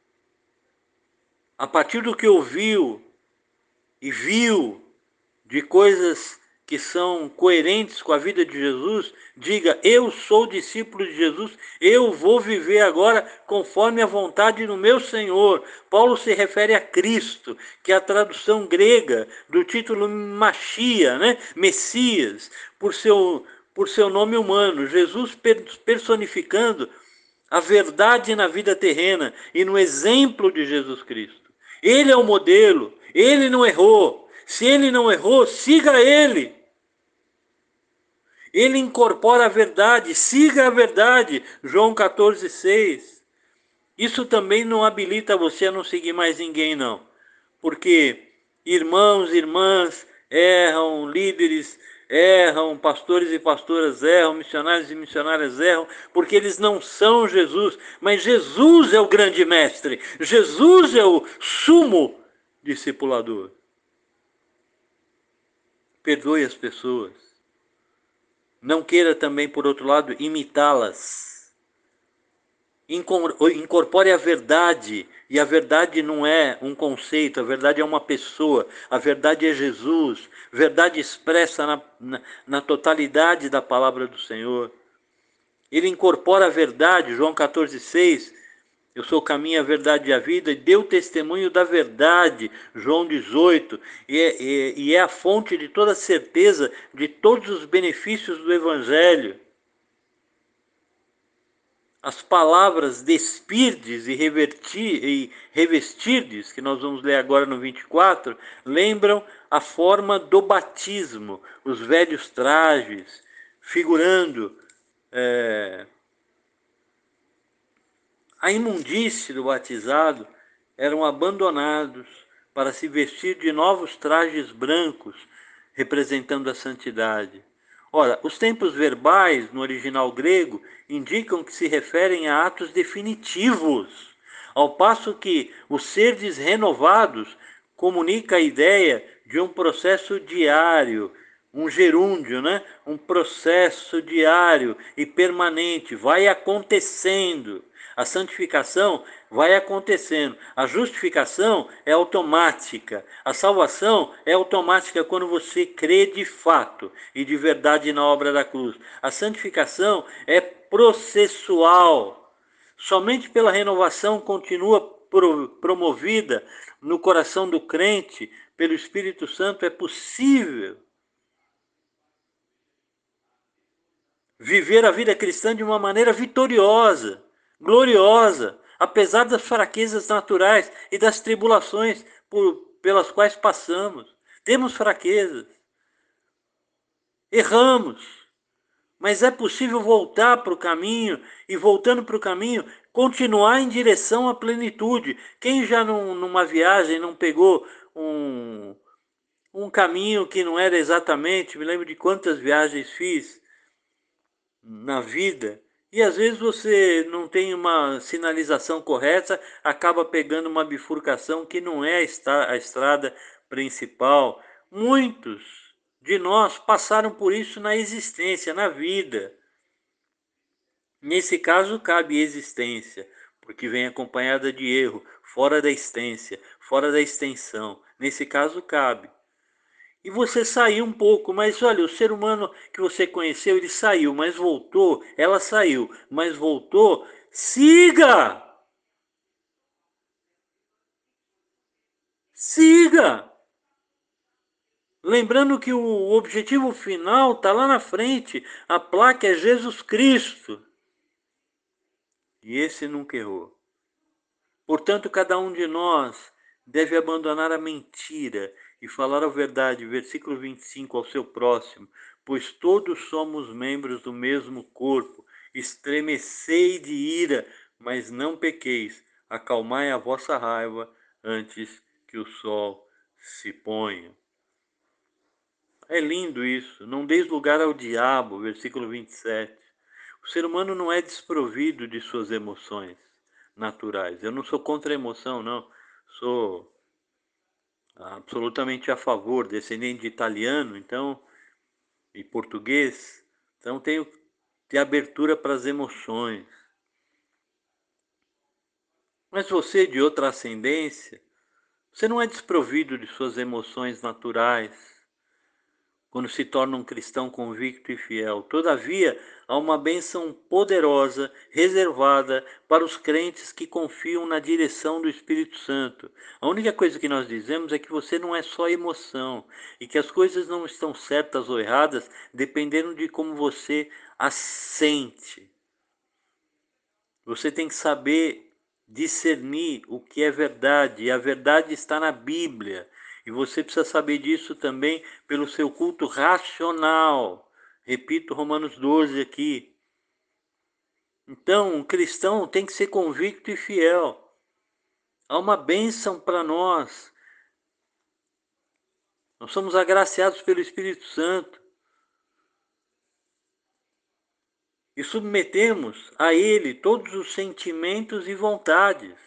a partir do que ouviu e viu, de coisas que são coerentes com a vida de Jesus, diga, eu sou discípulo de Jesus, eu vou viver agora conforme a vontade do meu Senhor. Paulo se refere a Cristo, que é a tradução grega do título Machia, né? Messias, por seu, por seu nome humano, Jesus personificando a verdade na vida terrena e no exemplo de Jesus Cristo. Ele é o modelo, ele não errou. Se ele não errou, siga ele. Ele incorpora a verdade, siga a verdade. João quatorze, seis. Isso também não habilita você a não seguir mais ninguém, não. Porque irmãos e irmãs erram, líderes erram, pastores e pastoras erram, missionários e missionárias erram, porque eles não são Jesus. Mas Jesus é o grande mestre. Jesus é o sumo discipulador. Perdoe as pessoas. Não queira também, por outro lado, imitá-las. Incorpore a verdade, e a verdade não é um conceito, a verdade é uma pessoa, a verdade é Jesus, verdade expressa na, na, na totalidade da palavra do Senhor. Ele incorpora a verdade, João quatorze, seis, eu sou o caminho, a verdade e a vida, e deu testemunho da verdade, João dezoito, e é, e, e é a fonte de toda certeza de todos os benefícios do Evangelho. As palavras despirdes e, revertir, e revestirdes, que nós vamos ler agora no vinte e quatro, lembram a forma do batismo, os velhos trajes, figurando é, a imundície do batizado, eram abandonados para se vestir de novos trajes brancos, representando a santidade. Ora, os tempos verbais, no original grego, indicam que se referem a atos definitivos, ao passo que os seres renovados comunica a ideia de um processo diário, um gerúndio, né? Um processo diário e permanente, vai acontecendo. A santificação vai acontecendo. A justificação é automática. A salvação é automática quando você crê de fato e de verdade na obra da cruz. A santificação é processual. Somente pela renovação continua promovida no coração do crente pelo Espírito Santo é possível viver a vida cristã de uma maneira vitoriosa, gloriosa, apesar das fraquezas naturais e das tribulações por, pelas quais passamos. Temos fraquezas, erramos, mas é possível voltar para o caminho e, voltando para o caminho, continuar em direção à plenitude. Quem já num, numa viagem não pegou um, um caminho que não era exatamente, me lembro de quantas viagens fiz na vida, e às vezes você não tem uma sinalização correta, acaba pegando uma bifurcação que não é a estrada principal. Muitos de nós passaram por isso na existência, na vida. Nesse caso, cabe existência, porque vem acompanhada de erro, fora da essência, fora da extensão. Nesse caso, cabe. E você saiu um pouco, mas olha, o ser humano que você conheceu, ele saiu, mas voltou, ela saiu, mas voltou, siga! Siga! Lembrando que o objetivo final está lá na frente, a placa é Jesus Cristo. E esse nunca errou. Portanto, cada um de nós deve abandonar a mentira e falar a verdade, versículo vinte e cinco, ao seu próximo, pois todos somos membros do mesmo corpo. Estremecei de ira, mas não pequeis. Acalmai a vossa raiva antes que o sol se ponha. É lindo isso. Não deis lugar ao diabo, versículo vinte e sete. O ser humano não é desprovido de suas emoções naturais. Eu não sou contra a emoção, não. Sou absolutamente a favor, descendente de italiano, então, e português, então tenho de abertura para as emoções. Mas você, de outra ascendência, você não é desprovido de suas emoções naturais quando se torna um cristão convicto e fiel. Todavia, há uma bênção poderosa reservada para os crentes que confiam na direção do Espírito Santo. A única coisa que nós dizemos é que você não é só emoção e que as coisas não estão certas ou erradas dependendo de como você as sente. Você tem que saber discernir o que é verdade, e a verdade está na Bíblia. E você precisa saber disso também pelo seu culto racional. Repito Romanos doze aqui. Então, um cristão tem que ser convicto e fiel. Há uma bênção para nós. Nós somos agraciados pelo Espírito Santo. E submetemos a Ele todos os sentimentos e vontades.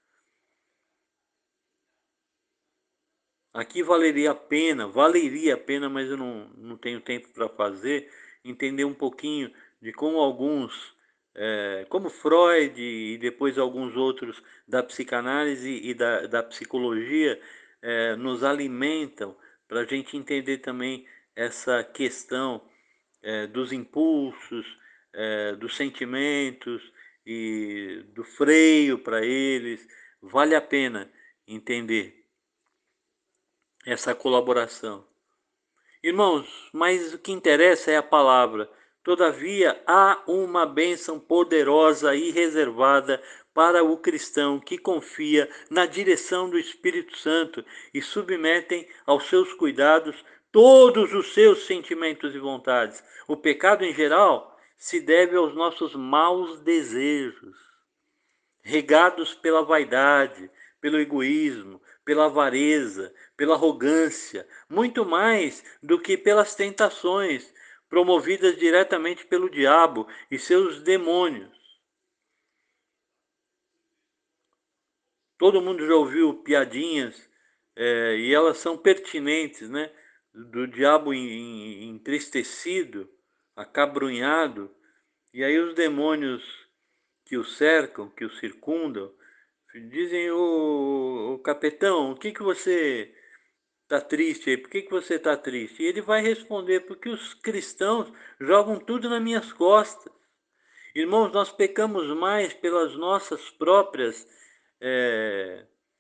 Aqui valeria a pena, valeria a pena, mas eu não, não tenho tempo para fazer, entender um pouquinho de como alguns é, como Freud e depois alguns outros da psicanálise e da, da psicologia, é, nos alimentam para a gente entender também essa questão é, dos impulsos, é, dos sentimentos e do freio para eles. Vale a pena entender essa colaboração. Irmãos, mas o que interessa é a palavra. Todavia, há uma bênção poderosa e reservada para o cristão que confia na direção do Espírito Santo e submetem aos seus cuidados todos os seus sentimentos e vontades. O pecado, em geral, se deve aos nossos maus desejos, regados pela vaidade, pelo egoísmo, pela avareza, pela arrogância, muito mais do que pelas tentações promovidas diretamente pelo diabo e seus demônios. Todo mundo já ouviu piadinhas, é, e elas são pertinentes, né? Do diabo entristecido, acabrunhado, e aí os demônios que o cercam, que o circundam, dizem: ô, ô capitão, o que que você está triste aí? Por que que você está triste? E ele vai responder: porque os cristãos jogam tudo nas minhas costas. Irmãos, nós pecamos mais pelas nossas próprias é,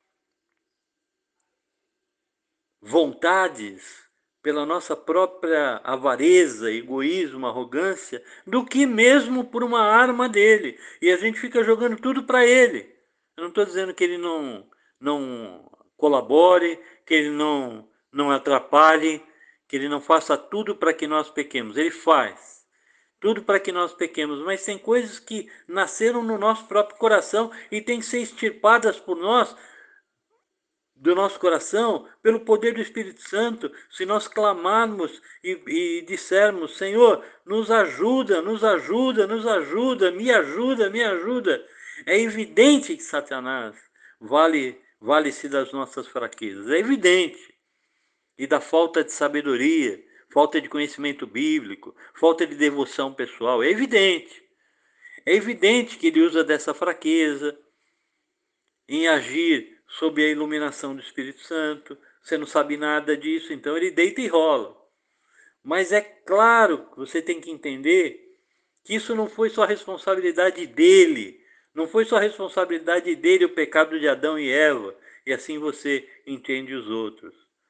vontades, pela nossa própria avareza, egoísmo, arrogância, do que mesmo por uma arma dele. E a gente fica jogando tudo para ele. Eu não estou dizendo que ele não, não colabore, que ele não, não atrapalhe, que ele não faça tudo para que nós pequemos. Ele faz tudo para que nós pequemos, mas tem coisas que nasceram no nosso próprio coração e têm que ser extirpadas por nós, do nosso coração, pelo poder do Espírito Santo, se nós clamarmos e, e dissermos: Senhor, nos ajuda, nos ajuda, nos ajuda, me ajuda, me ajuda. É evidente que Satanás vale, vale-se das nossas fraquezas, é evidente. E da falta de sabedoria, falta de conhecimento bíblico, falta de devoção pessoal, é evidente. É evidente que ele usa dessa fraqueza em agir sob a iluminação do Espírito Santo. Você não sabe nada disso, então ele deita e rola. Mas é claro que você tem que entender que isso não foi só responsabilidade dele, não foi só responsabilidade dele o pecado de Adão e Eva, e assim você entende os outros.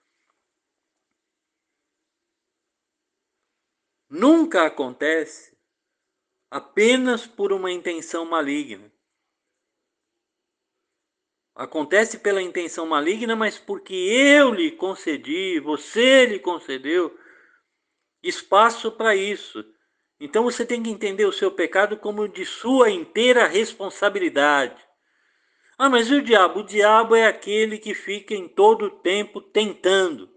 Nunca acontece apenas por uma intenção maligna. Acontece pela intenção maligna, mas porque eu lhe concedi, você lhe concedeu espaço para isso. Então você tem que entender o seu pecado como de sua inteira responsabilidade. Ah, mas e o diabo? O diabo é aquele que fica em todo o tempo tentando.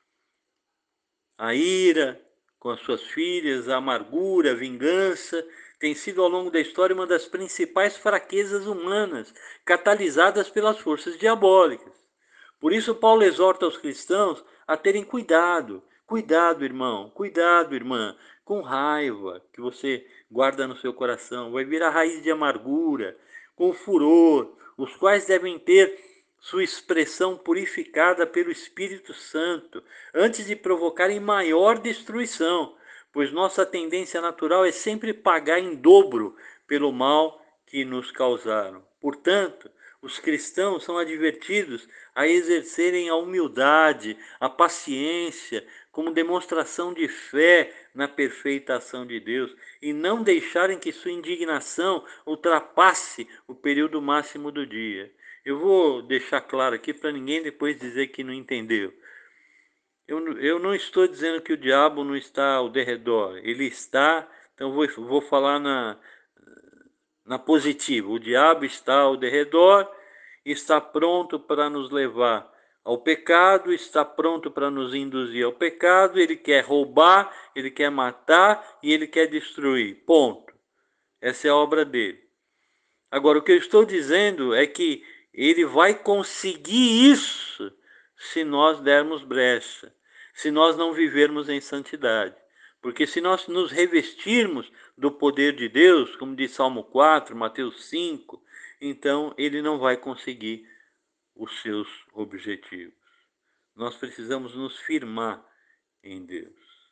A ira com as suas filhas, a amargura, a vingança, tem sido ao longo da história uma das principais fraquezas humanas, catalisadas pelas forças diabólicas. Por isso Paulo exorta os cristãos a terem cuidado. Cuidado, irmão, cuidado, irmã, com raiva que você guarda no seu coração. Vai virar raiz de amargura, com furor, os quais devem ter sua expressão purificada pelo Espírito Santo, antes de provocarem maior destruição, pois nossa tendência natural é sempre pagar em dobro pelo mal que nos causaram. Portanto, os cristãos são advertidos a exercerem a humildade, a paciência, como demonstração de fé na perfeita ação de Deus, e não deixarem que sua indignação ultrapasse o período máximo do dia. Eu vou deixar claro aqui para ninguém depois dizer que não entendeu. Eu, eu não estou dizendo que o diabo não está ao derredor. Ele está, então vou, vou falar na, na positiva. O diabo está ao derredor, está pronto para nos levar ao pecado, está pronto para nos induzir ao pecado. Ele quer roubar, ele quer matar e ele quer destruir. Ponto. Essa é a obra dele. Agora, o que eu estou dizendo é que ele vai conseguir isso se nós dermos brecha, se nós não vivermos em santidade. Porque se nós nos revestirmos do poder de Deus, como diz Salmo quatro, Mateus cinco, então ele não vai conseguir os seus objetivos. Nós precisamos nos firmar em Deus.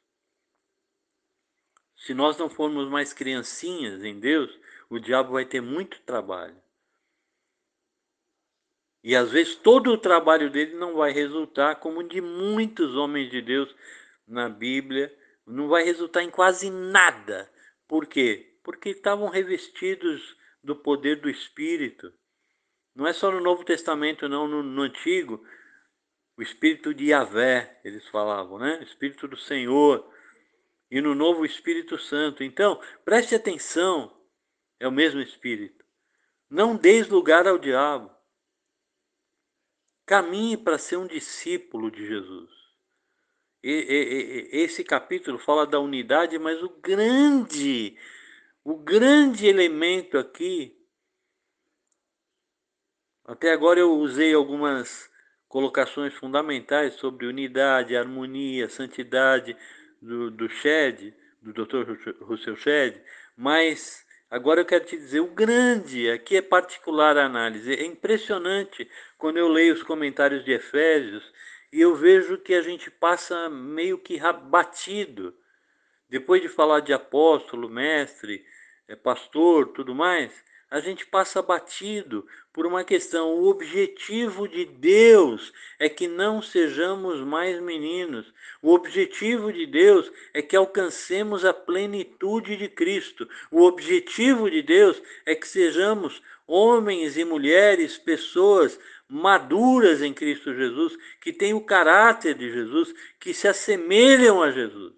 Se nós não formos mais criancinhas em Deus, o diabo vai ter muito trabalho. E às vezes todo o trabalho dele não vai resultar, como de muitos homens de Deus na Bíblia, não vai resultar em quase nada. Por quê? Porque estavam revestidos do poder do Espírito. Não é só no Novo Testamento, não, no, no Antigo, o Espírito de Yahvé, eles falavam, né? O Espírito do Senhor. E no Novo, o Espírito Santo. Então, preste atenção, é o mesmo Espírito. Não deis lugar ao diabo. Caminhe para ser um discípulo de Jesus. E, e, e, esse capítulo fala da unidade, mas o grande, o grande elemento aqui, até agora eu usei algumas colocações fundamentais sobre unidade, harmonia, santidade do, do Shedd, do doutor Russell Shedd, mas agora eu quero te dizer, o grande, aqui é particular a análise, é impressionante quando eu leio os comentários de Efésios e eu vejo que a gente passa meio que batido. Depois de falar de apóstolo, mestre, pastor, tudo mais, a gente passa batido por uma questão. O objetivo de Deus é que não sejamos mais meninos. O objetivo de Deus é que alcancemos a plenitude de Cristo. O objetivo de Deus é que sejamos homens e mulheres, pessoas maduras em Cristo Jesus, que têm o caráter de Jesus, que se assemelham a Jesus.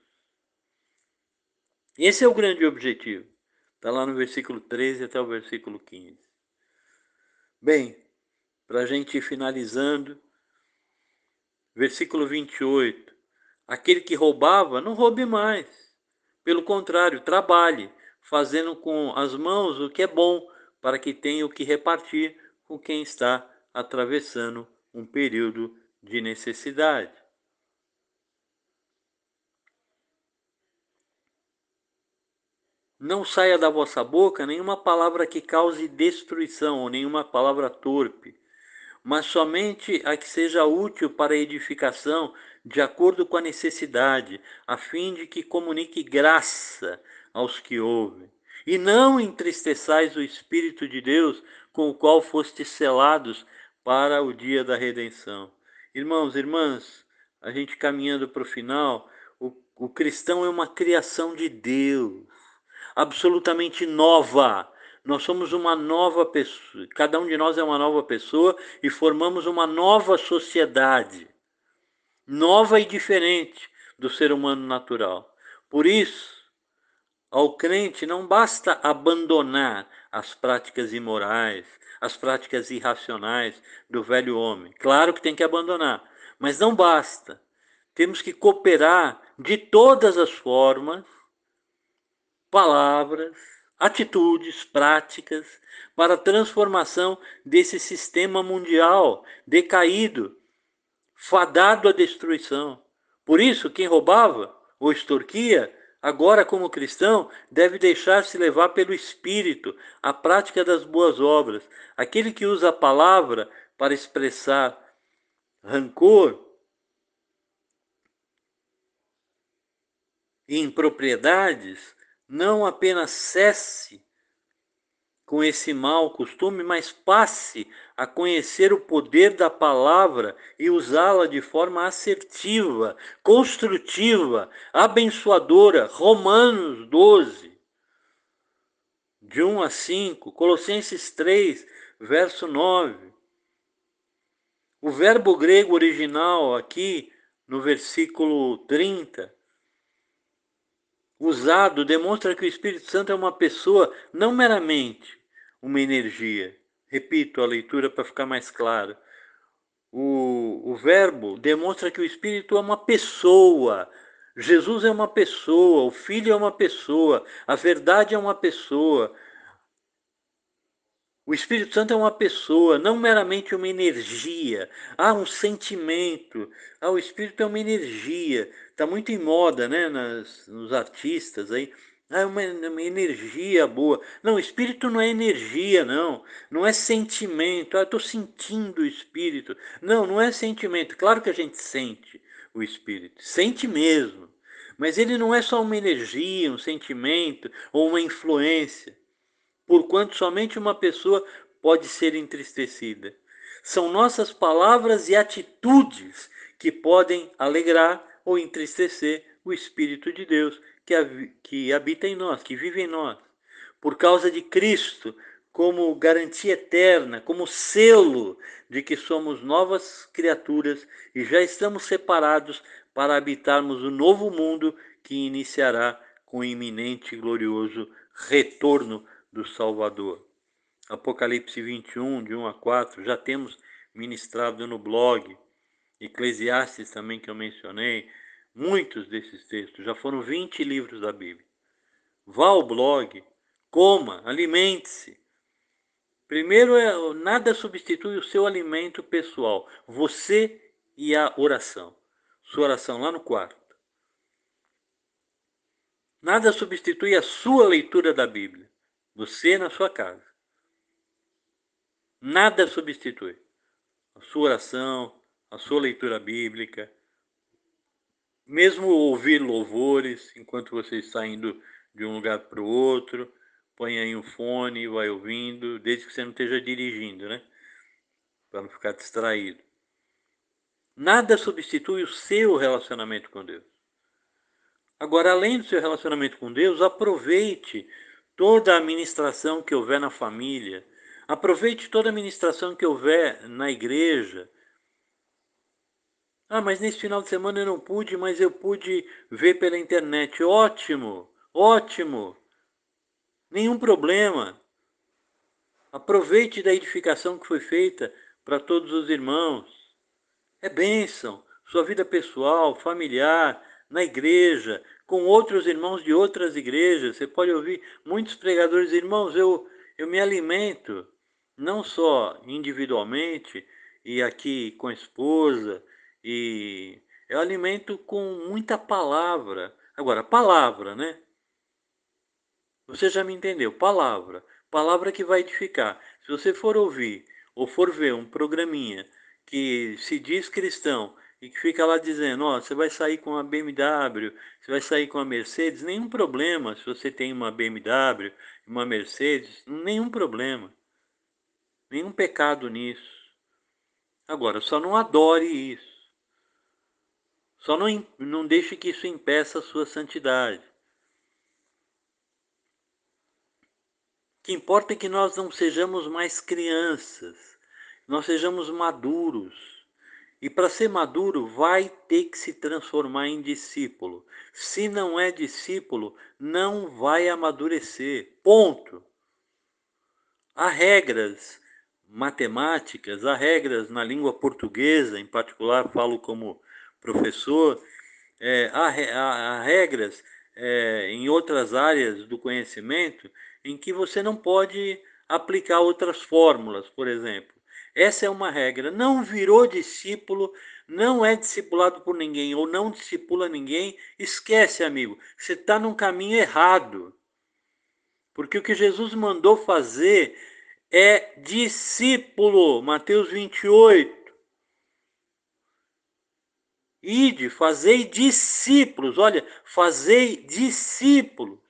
Esse é o grande objetivo. Está lá no versículo treze até o versículo quinze. Bem, para a gente ir finalizando, versículo vinte e oito. Aquele que roubava, não roube mais. Pelo contrário, trabalhe, fazendo com as mãos o que é bom, para que tenha o que repartir com quem está atravessando um período de necessidade. Não saia da vossa boca nenhuma palavra que cause destruição, ou nenhuma palavra torpe, mas somente a que seja útil para a edificação, de acordo com a necessidade, a fim de que comunique graça aos que ouvem. E não entristeçais o Espírito de Deus, com o qual fostes selados para o dia da redenção. Irmãos, irmãs, a gente caminhando para o final, o, o cristão é uma criação de Deus, absolutamente nova. Nós somos uma nova pessoa, cada um de nós é uma nova pessoa e formamos uma nova sociedade, nova e diferente do ser humano natural. Por isso, ao crente não basta abandonar as práticas imorais, as práticas irracionais do velho homem. Claro que tem que abandonar, mas não basta. Temos que cooperar de todas as formas, palavras, atitudes, práticas, para a transformação desse sistema mundial decaído, fadado à destruição. Por isso, quem roubava ou extorquia, agora como cristão, deve deixar-se levar pelo Espírito, a prática das boas obras. Aquele que usa a palavra para expressar rancor e impropriedades, não apenas cesse com esse mau costume, mas passe a conhecer o poder da palavra e usá-la de forma assertiva, construtiva, abençoadora. Romanos doze, de um a cinco, Colossenses três, verso nove. O verbo grego original aqui, no versículo trinta, usado, demonstra que o Espírito Santo é uma pessoa, não meramente uma energia. Repito a leitura para ficar mais claro. O, o verbo demonstra que o Espírito é uma pessoa. Jesus é uma pessoa, o Filho é uma pessoa, a verdade é uma pessoa. O Espírito Santo é uma pessoa, não meramente uma energia. Ah, um sentimento. Ah, o Espírito é uma energia. Está muito em moda, né, nas, nos artistas aí. Ah, é uma, uma energia boa. Não, espírito não é energia, não. Não é sentimento. Ah, eu estou sentindo o espírito. Não, não é sentimento. Claro que a gente sente o espírito. Sente mesmo. Mas ele não é só uma energia, um sentimento ou uma influência. Porquanto somente uma pessoa pode ser entristecida. São nossas palavras e atitudes que podem alegrar ou entristecer o Espírito de Deus que, que habita em nós, que vive em nós. Por causa de Cristo, como garantia eterna, como selo de que somos novas criaturas e já estamos separados para habitarmos o novo mundo que iniciará com o iminente e glorioso retorno do Salvador. Apocalipse vinte e um, de um a quatro, já temos ministrado no blog. Eclesiastes também, que eu mencionei. Muitos desses textos, já foram vinte livros da Bíblia. Vá ao blog, coma, alimente-se. Primeiro, é, nada substitui o seu alimento pessoal, você e a oração. Sua oração lá no quarto. Nada substitui a sua leitura da Bíblia, você na sua casa. Nada substitui a sua oração, a sua leitura bíblica, mesmo ouvir louvores enquanto você está indo de um lugar para o outro, põe aí um fone e vai ouvindo, desde que você não esteja dirigindo, né? Para não ficar distraído. Nada substitui o seu relacionamento com Deus. Agora, além do seu relacionamento com Deus, aproveite toda a ministração que houver na família, aproveite toda a ministração que houver na igreja. Ah, mas nesse final de semana eu não pude, mas eu pude ver pela internet. Ótimo, ótimo, nenhum problema. Aproveite da edificação que foi feita para todos os irmãos. É bênção. Sua vida pessoal, familiar, na igreja, com outros irmãos de outras igrejas. Você pode ouvir muitos pregadores, irmãos, eu, eu me alimento, não só individualmente, e aqui com a esposa, e eu alimento com muita palavra. Agora, palavra, né? Você já me entendeu, palavra. Palavra que vai edificar. Se você for ouvir ou for ver um programinha que se diz cristão e que fica lá dizendo, ó, você vai sair com uma B M W, você vai sair com uma Mercedes, nenhum problema se você tem uma B M W, uma Mercedes, nenhum problema. Nenhum pecado nisso. Agora, só não adore isso. Só não, não deixe que isso impeça a sua santidade. O que importa é que nós não sejamos mais crianças, nós sejamos maduros. E para ser maduro, vai ter que se transformar em discípulo. Se não é discípulo, não vai amadurecer. Ponto. Há regras matemáticas, há regras na língua portuguesa, em particular, falo como professor, é, há, há, há regras é, em outras áreas do conhecimento em que você não pode aplicar outras fórmulas, por exemplo. Essa é uma regra. Não virou discípulo, não é discipulado por ninguém ou não discipula ninguém, esquece, amigo. Você está num caminho errado. Porque o que Jesus mandou fazer é discípulo. Mateus vinte e oito. Ide, fazei discípulos. Olha, fazei discípulos.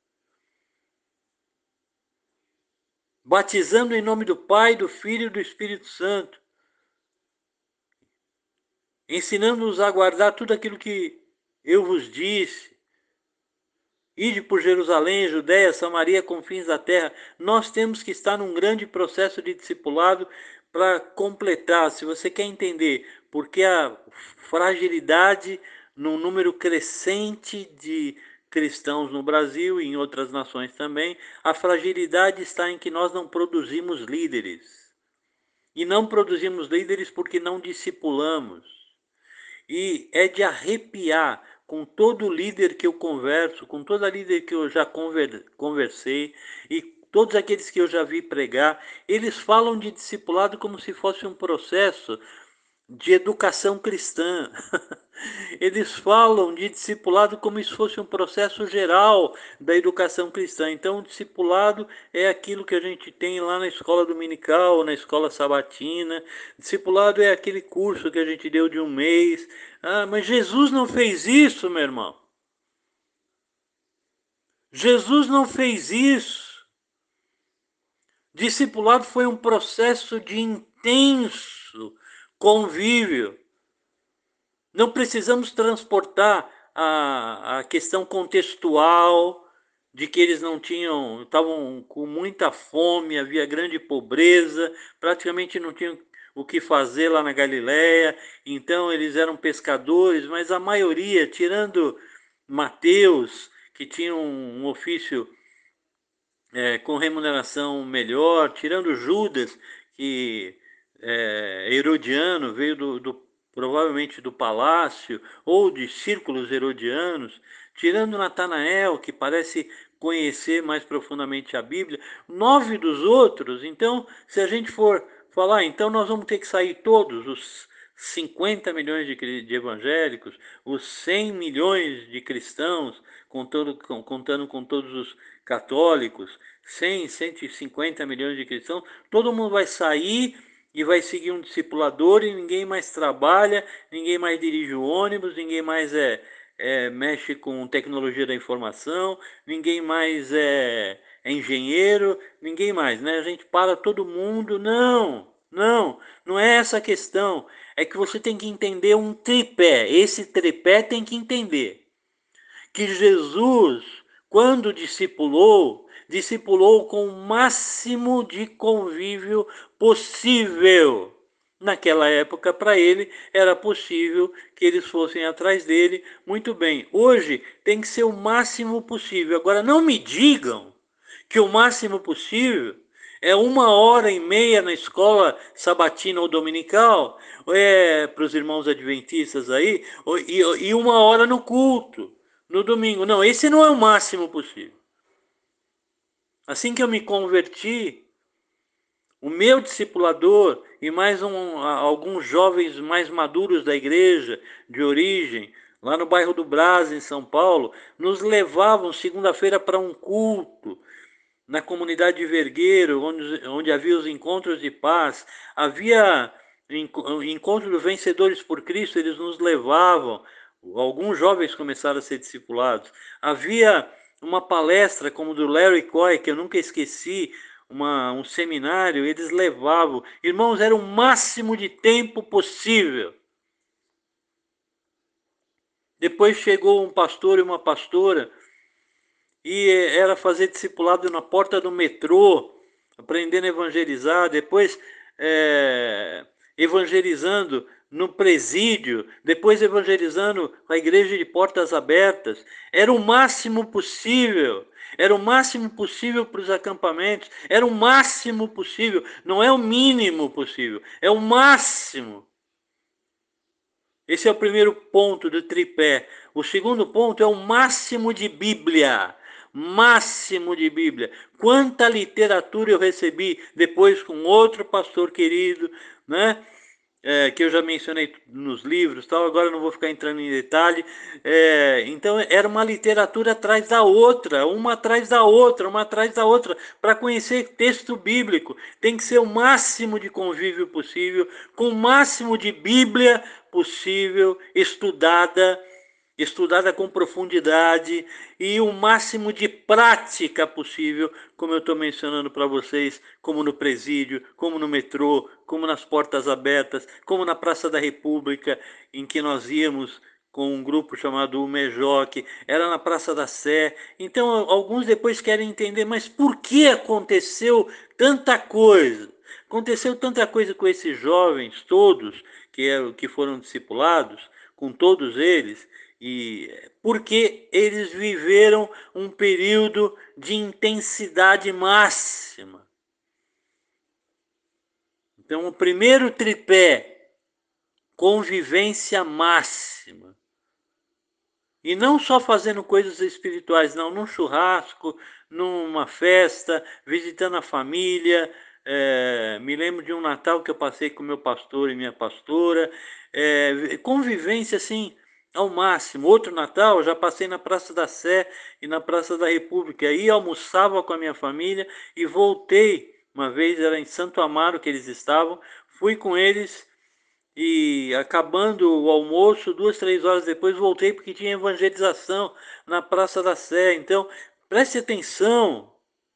Batizando em nome do Pai, do Filho e do Espírito Santo. Ensinando-os a guardar tudo aquilo que eu vos disse. Ide por Jerusalém, Judéia, Samaria, confins da terra. Nós temos que estar num grande processo de discipulado para completar. Se você quer entender por que a fragilidade num número crescente de cristãos no Brasil e em outras nações também, a fragilidade está em que nós não produzimos líderes. E não produzimos líderes porque não discipulamos. E é de arrepiar com todo líder que eu converso, com toda líder que eu já conversei e todos aqueles que eu já vi pregar, eles falam de discipulado como se fosse um processo de educação cristã. Eles falam de discipulado como se fosse um processo geral da educação cristã. Então, o discipulado é aquilo que a gente tem lá na escola dominical, na escola sabatina. Discipulado é aquele curso que a gente deu de um mês. Ah, mas Jesus não fez isso, meu irmão. Jesus não fez isso. Discipulado foi um processo de intenso convívio. Não precisamos transportar a, a questão contextual de que eles não tinham, estavam com muita fome, havia grande pobreza, praticamente não tinham o que fazer lá na Galileia, então eles eram pescadores, mas a maioria, tirando Mateus, que tinha um, um ofício é, com remuneração melhor, tirando Judas, que é herodiano, veio do, do, provavelmente do palácio ou de círculos herodianos, tirando Natanael, que parece conhecer mais profundamente a Bíblia, nove dos outros. Então, se a gente for falar, então nós vamos ter que sair todos, os cinquenta milhões de, de evangélicos, os cem milhões de cristãos, contando, contando com todos os católicos, cem, cento e cinquenta milhões de cristãos, todo mundo vai sair e vai seguir um discipulador e ninguém mais trabalha, ninguém mais dirige o ônibus, ninguém mais é, é, mexe com tecnologia da informação, ninguém mais é, é engenheiro, ninguém mais, né? A gente para todo mundo, não, não, não é essa a questão. É que você tem que entender um tripé. Esse tripé tem que entender que Jesus, quando discipulou, discipulou com o máximo de convívio possível. Naquela época, para ele, era possível que eles fossem atrás dele. Muito bem, hoje tem que ser o máximo possível. Agora, não me digam que o máximo possível é uma hora e meia na escola sabatina ou dominical, é, para os irmãos adventistas aí, e, e uma hora no culto, no domingo. Não, esse não é o máximo possível. Assim que eu me converti, o meu discipulador e mais um, alguns jovens mais maduros da igreja de origem, lá no bairro do Brás, em São Paulo, nos levavam segunda-feira para um culto na comunidade de Vergueiro, onde, onde havia os encontros de paz, havia encontro de vencedores por Cristo, eles nos levavam, alguns jovens começaram a ser discipulados, havia uma palestra como do Larry Coy, que eu nunca esqueci, uma, um seminário, eles levavam, irmãos, era o máximo de tempo possível. Depois chegou um pastor e uma pastora, e era fazer discipulado na porta do metrô, aprendendo a evangelizar, depois é, evangelizando no presídio, depois evangelizando a igreja de portas abertas. Era o máximo possível, era o máximo possível para os acampamentos, era o máximo possível, não é o mínimo possível, é o máximo. Esse é o primeiro ponto do tripé. O segundo ponto é o máximo de Bíblia. Máximo de Bíblia. Quanta literatura eu recebi depois com outro pastor querido, né? É, que eu já mencionei nos livros, tal, agora não vou ficar entrando em detalhe. É, então era uma literatura atrás da outra, uma atrás da outra, uma atrás da outra, para conhecer texto bíblico. Tem que ser o máximo de convívio possível, com o máximo de Bíblia possível, estudada, estudada com profundidade e o máximo de prática possível, como eu estou mencionando para vocês, como no presídio, como no metrô, como nas portas abertas, como na Praça da República, em que nós íamos com um grupo chamado U Mejoc, era na Praça da Sé. Então, alguns depois querem entender, mas por que aconteceu tanta coisa? Aconteceu tanta coisa com esses jovens todos que, eram, que foram discipulados, com todos eles, e porque eles viveram um período de intensidade máxima. Então, o primeiro tripé, convivência máxima. E não só fazendo coisas espirituais, não, num churrasco, numa festa, visitando a família, É, me lembro de um Natal que eu passei com meu pastor e minha pastora. É, convivência, assim, ao máximo. Outro Natal, eu já passei na Praça da Sé e na Praça da República. Aí almoçava com a minha família e voltei. Uma vez era em Santo Amaro que eles estavam. Fui com eles e acabando o almoço, duas, três horas depois, voltei porque tinha evangelização na Praça da Sé. Então, preste atenção.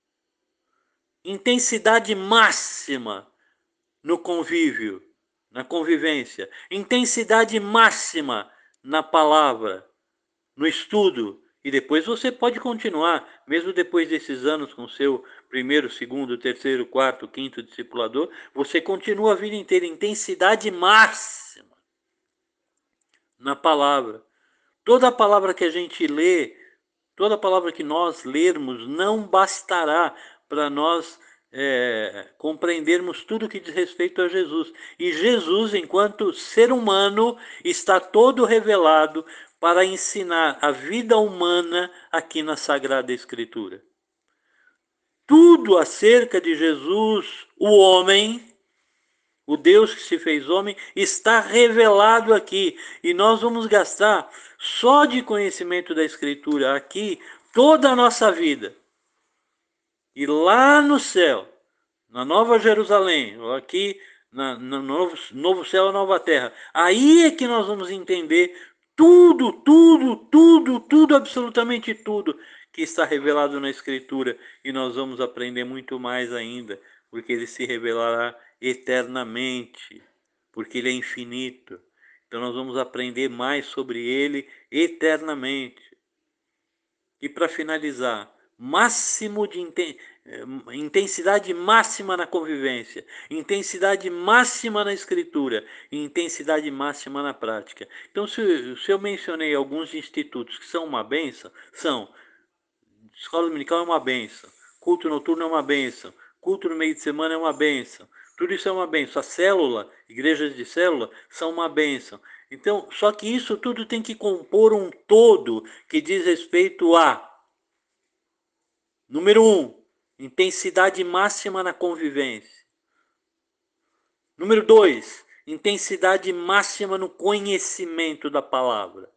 Intensidade máxima no convívio, na convivência. Intensidade máxima na palavra, no estudo. E depois você pode continuar, mesmo depois desses anos com seu primeiro, segundo, terceiro, quarto, quinto discipulador, você continua a vida inteira. Intensidade máxima na palavra. Toda a palavra que a gente lê, toda a palavra que nós lermos, não bastará para nós é, compreendermos tudo que diz respeito a Jesus. E Jesus, enquanto ser humano, está todo revelado para ensinar a vida humana aqui na Sagrada Escritura. Tudo acerca de Jesus, o homem, o Deus que se fez homem, está revelado aqui. E nós vamos gastar só de conhecimento da Escritura aqui toda a nossa vida. E lá no céu, na Nova Jerusalém, ou aqui na, no novo, novo céu e nova terra, aí é que nós vamos entender tudo, tudo, tudo, tudo, absolutamente tudo que está revelado na Escritura. E nós vamos aprender muito mais ainda, porque ele se revelará eternamente, porque ele é infinito. Então nós vamos aprender mais sobre ele eternamente. E para finalizar, máximo de intensidade máxima na convivência, intensidade máxima na escritura e intensidade máxima na prática. Então, se, se eu mencionei alguns institutos que são uma benção, são: escola dominical é uma benção, culto noturno é uma benção, culto no meio de semana é uma benção. Tudo isso é uma benção. A célula, igrejas de célula, são uma benção. Então, só que isso tudo tem que compor um todo que diz respeito a: número um, intensidade máxima na convivência. Número dois, intensidade máxima no conhecimento da palavra,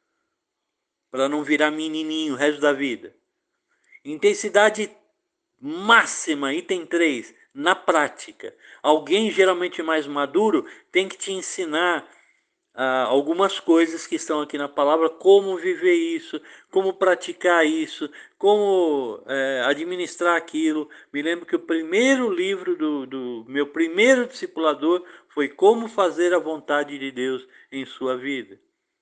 para não virar menininho o resto da vida. Intensidade máxima, item três, na prática. Alguém geralmente mais maduro tem que te ensinar ah, algumas coisas que estão aqui na palavra, como viver isso, como praticar isso, como é, administrar aquilo. Me lembro que o primeiro livro do, do meu primeiro discipulador foi Como Fazer a Vontade de Deus em Sua Vida.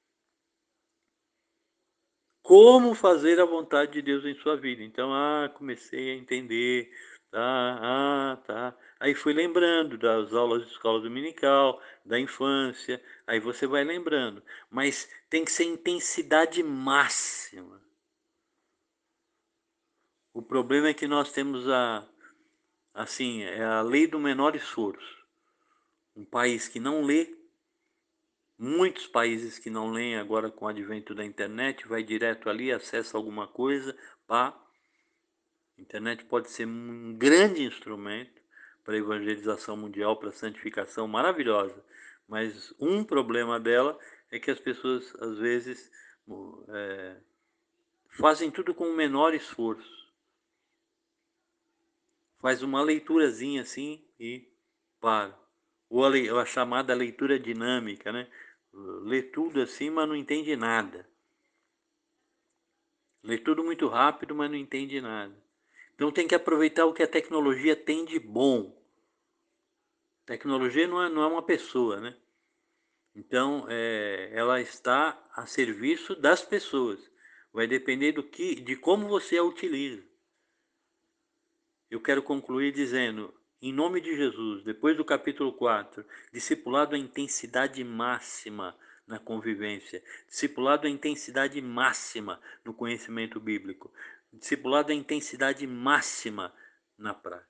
Como fazer a vontade de Deus em sua vida. Então, ah, comecei a entender, tá, ah, tá. Aí fui lembrando das aulas de escola dominical, da infância, aí você vai lembrando. Mas tem que ser intensidade máxima. O problema é que nós temos a, assim, é a lei do menor esforço. Um país que não lê, muitos países que não leem agora com o advento da internet, vai direto ali, acessa alguma coisa, pá. A internet pode ser um grande instrumento para a evangelização mundial, para a santificação maravilhosa, mas um problema dela é que as pessoas, às vezes, é, fazem tudo com o menor esforço. Faz uma leiturazinha assim e para. Ou a, le, a chamada leitura dinâmica, né? Lê tudo assim, mas não entende nada. Lê tudo muito rápido, mas não entende nada. Então tem que aproveitar o que a tecnologia tem de bom. Tecnologia não é, não é uma pessoa, né? Então, é, ela está a serviço das pessoas. Vai depender do que, de como você a utiliza. Eu quero concluir dizendo, em nome de Jesus, depois do capítulo quatro, discipulado a intensidade máxima na convivência, discipulado a intensidade máxima no conhecimento bíblico, discipulado a intensidade máxima na prática.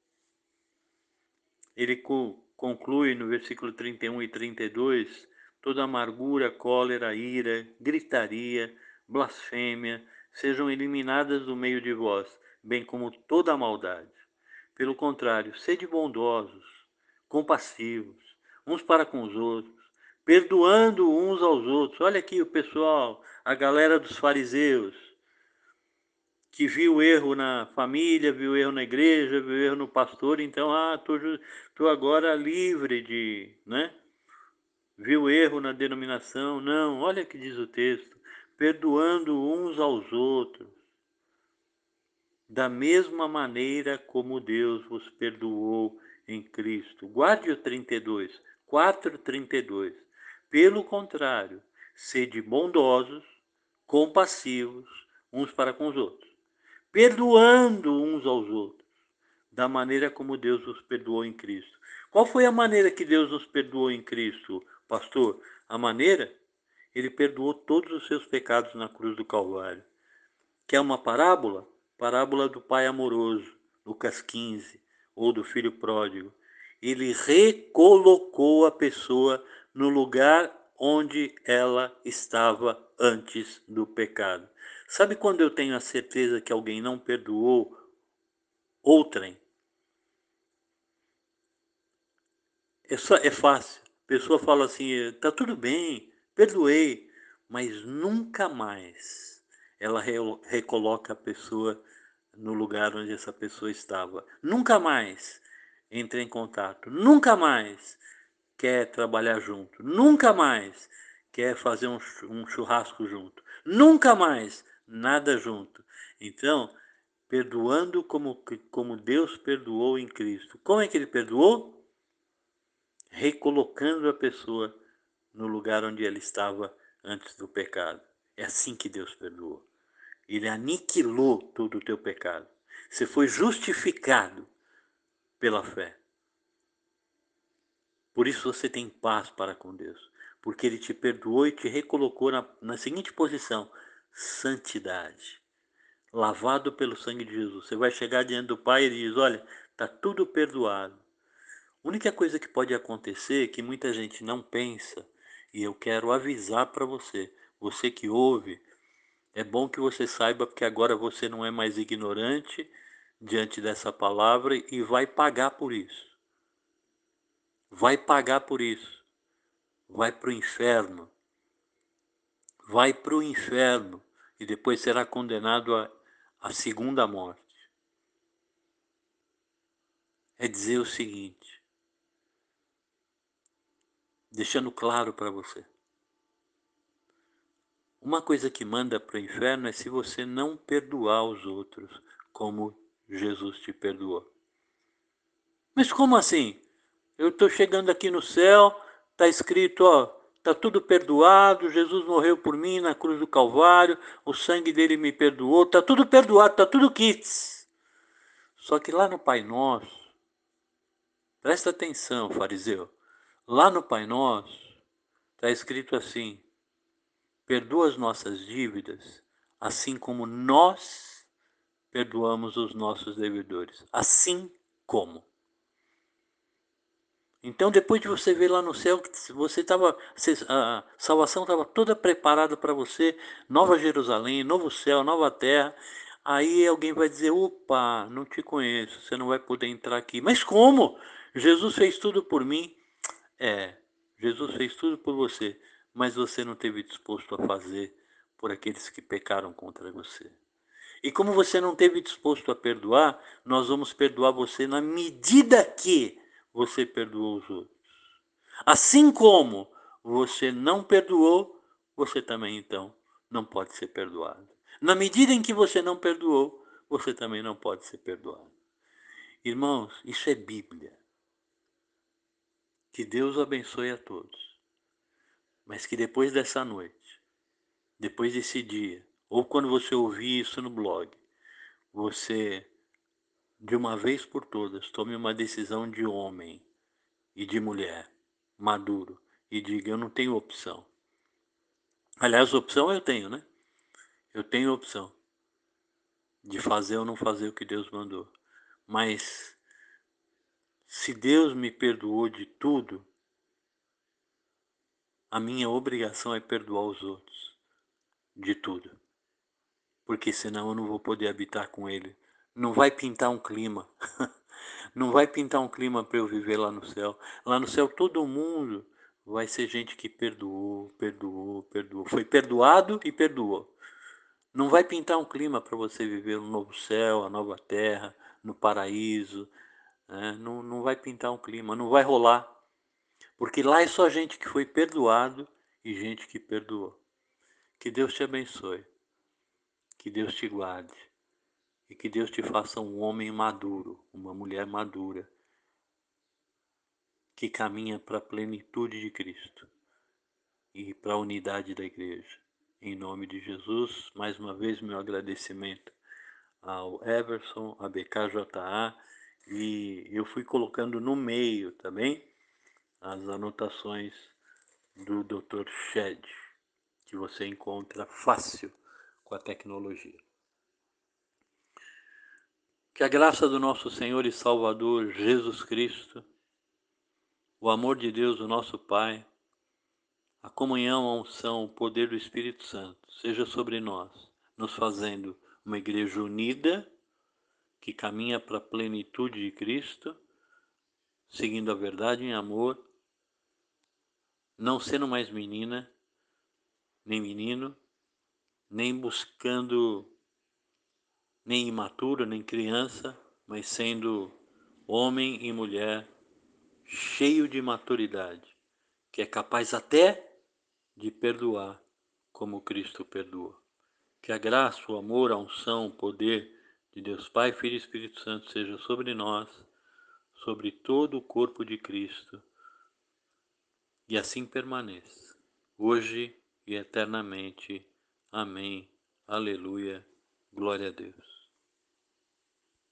Ele conclui no versículo trinta e um e trinta e dois, toda amargura, cólera, ira, gritaria, blasfêmia, sejam eliminadas do meio de vós, bem como toda a maldade. Pelo contrário, sede bondosos, compassivos, uns para com os outros, perdoando uns aos outros. Olha aqui o pessoal, a galera dos fariseus, que viu erro na família, viu erro na igreja, viu erro no pastor, então, ah, tô, tô agora livre de, né? Viu erro na denominação. Não, olha que diz o texto, perdoando uns aos outros, da mesma maneira como Deus vos perdoou em Cristo. Guarde o trinta e dois, quatro, trinta e dois. Pelo contrário, sede bondosos, compassivos, uns para com os outros, perdoando uns aos outros, da maneira como Deus os perdoou em Cristo. Qual foi a maneira que Deus nos perdoou em Cristo, pastor? A maneira? Ele perdoou todos os seus pecados na cruz do Calvário. Quer uma parábola? Parábola do pai amoroso, Lucas quinze, ou do filho pródigo. Ele recolocou a pessoa no lugar onde ela estava antes do pecado. Sabe quando eu tenho a certeza que alguém não perdoou outrem? É, só, é fácil. A pessoa fala assim, tá tudo bem, perdoei, mas nunca mais ela re recoloca a pessoa no lugar onde essa pessoa estava. Nunca mais entra em contato. Nunca mais quer trabalhar junto. Nunca mais quer fazer um, um churrasco junto. Nunca mais nada junto. Então, perdoando como, como Deus perdoou em Cristo. Como é que ele perdoou? Recolocando a pessoa no lugar onde ela estava antes do pecado. É assim que Deus perdoou. Ele aniquilou todo o teu pecado. Você foi justificado pela fé. Por isso você tem paz para com Deus. Porque Ele te perdoou e te recolocou na, na seguinte posição: santidade. Lavado pelo sangue de Jesus. Você vai chegar diante do Pai e ele diz, olha, está tudo perdoado. A única coisa que pode acontecer, que muita gente não pensa, e eu quero avisar para você, você que ouve, é bom que você saiba, porque agora você não é mais ignorante diante dessa palavra e vai pagar por isso. Vai pagar por isso. Vai para o inferno. Vai para o inferno e depois será condenado à, à segunda morte. É dizer o seguinte, deixando claro para você. Uma coisa que manda para o inferno é se você não perdoar os outros como Jesus te perdoou. Mas como assim? Eu estou chegando aqui no céu, está escrito, ó, está tudo perdoado, Jesus morreu por mim na cruz do Calvário, o sangue dele me perdoou, está tudo perdoado, está tudo quites. Só que lá no Pai Nosso, presta atenção, fariseu, lá no Pai Nosso está escrito assim, perdoa as nossas dívidas, assim como nós perdoamos os nossos devedores. Assim como. Então, depois de você ver lá no céu que você estava, a salvação estava toda preparada para você, Nova Jerusalém, novo céu, nova terra. Aí alguém vai dizer, opa, não te conheço, você não vai poder entrar aqui. Mas como? Jesus fez tudo por mim. É, Jesus fez tudo por você, mas você não esteve disposto a fazer por aqueles que pecaram contra você. E como você não esteve disposto a perdoar, nós vamos perdoar você na medida que você perdoou os outros. Assim como você não perdoou, você também então não pode ser perdoado. Na medida em que você não perdoou, você também não pode ser perdoado. Irmãos, isso é Bíblia. Que Deus abençoe a todos. Mas que depois dessa noite, depois desse dia, ou quando você ouvir isso no blog, você, de uma vez por todas, tome uma decisão de homem e de mulher, maduro, e diga, eu não tenho opção. Aliás, opção eu tenho, né? Eu tenho opção de fazer ou não fazer o que Deus mandou. Mas, se Deus me perdoou de tudo, a minha obrigação é perdoar os outros de tudo. Porque senão eu não vou poder habitar com Ele. Não vai pintar um clima. Não vai pintar um clima para eu viver lá no céu. Lá no céu todo mundo vai ser gente que perdoou, perdoou, perdoou. Foi perdoado e perdoou. Não vai pintar um clima para você viver um novo céu, a nova terra, no paraíso. Né? Não, não vai pintar um clima, não vai rolar. Porque lá é só gente que foi perdoado e gente que perdoou. Que Deus te abençoe. Que Deus te guarde. E que Deus te faça um homem maduro, uma mulher madura, que caminha para a plenitude de Cristo e para a unidade da igreja. Em nome de Jesus, mais uma vez meu agradecimento ao Everson, a B K J A, e eu fui colocando no meio também as anotações do doutor Shed, que você encontra fácil com a tecnologia. Que a graça do nosso Senhor e Salvador Jesus Cristo, o amor de Deus, o nosso Pai, a comunhão, a unção, o poder do Espírito Santo seja sobre nós, nos fazendo uma igreja unida, que caminha para a plenitude de Cristo, seguindo a verdade em amor, não sendo mais menina, nem menino, nem buscando, nem imaturo, nem criança, mas sendo homem e mulher cheio de maturidade, que é capaz até de perdoar como Cristo perdoou. Que a graça, o amor, a unção, o poder de Deus Pai, Filho e Espírito Santo seja sobre nós, sobre todo o corpo de Cristo, e assim permaneça, hoje e eternamente. Amém. Aleluia. Glória a Deus.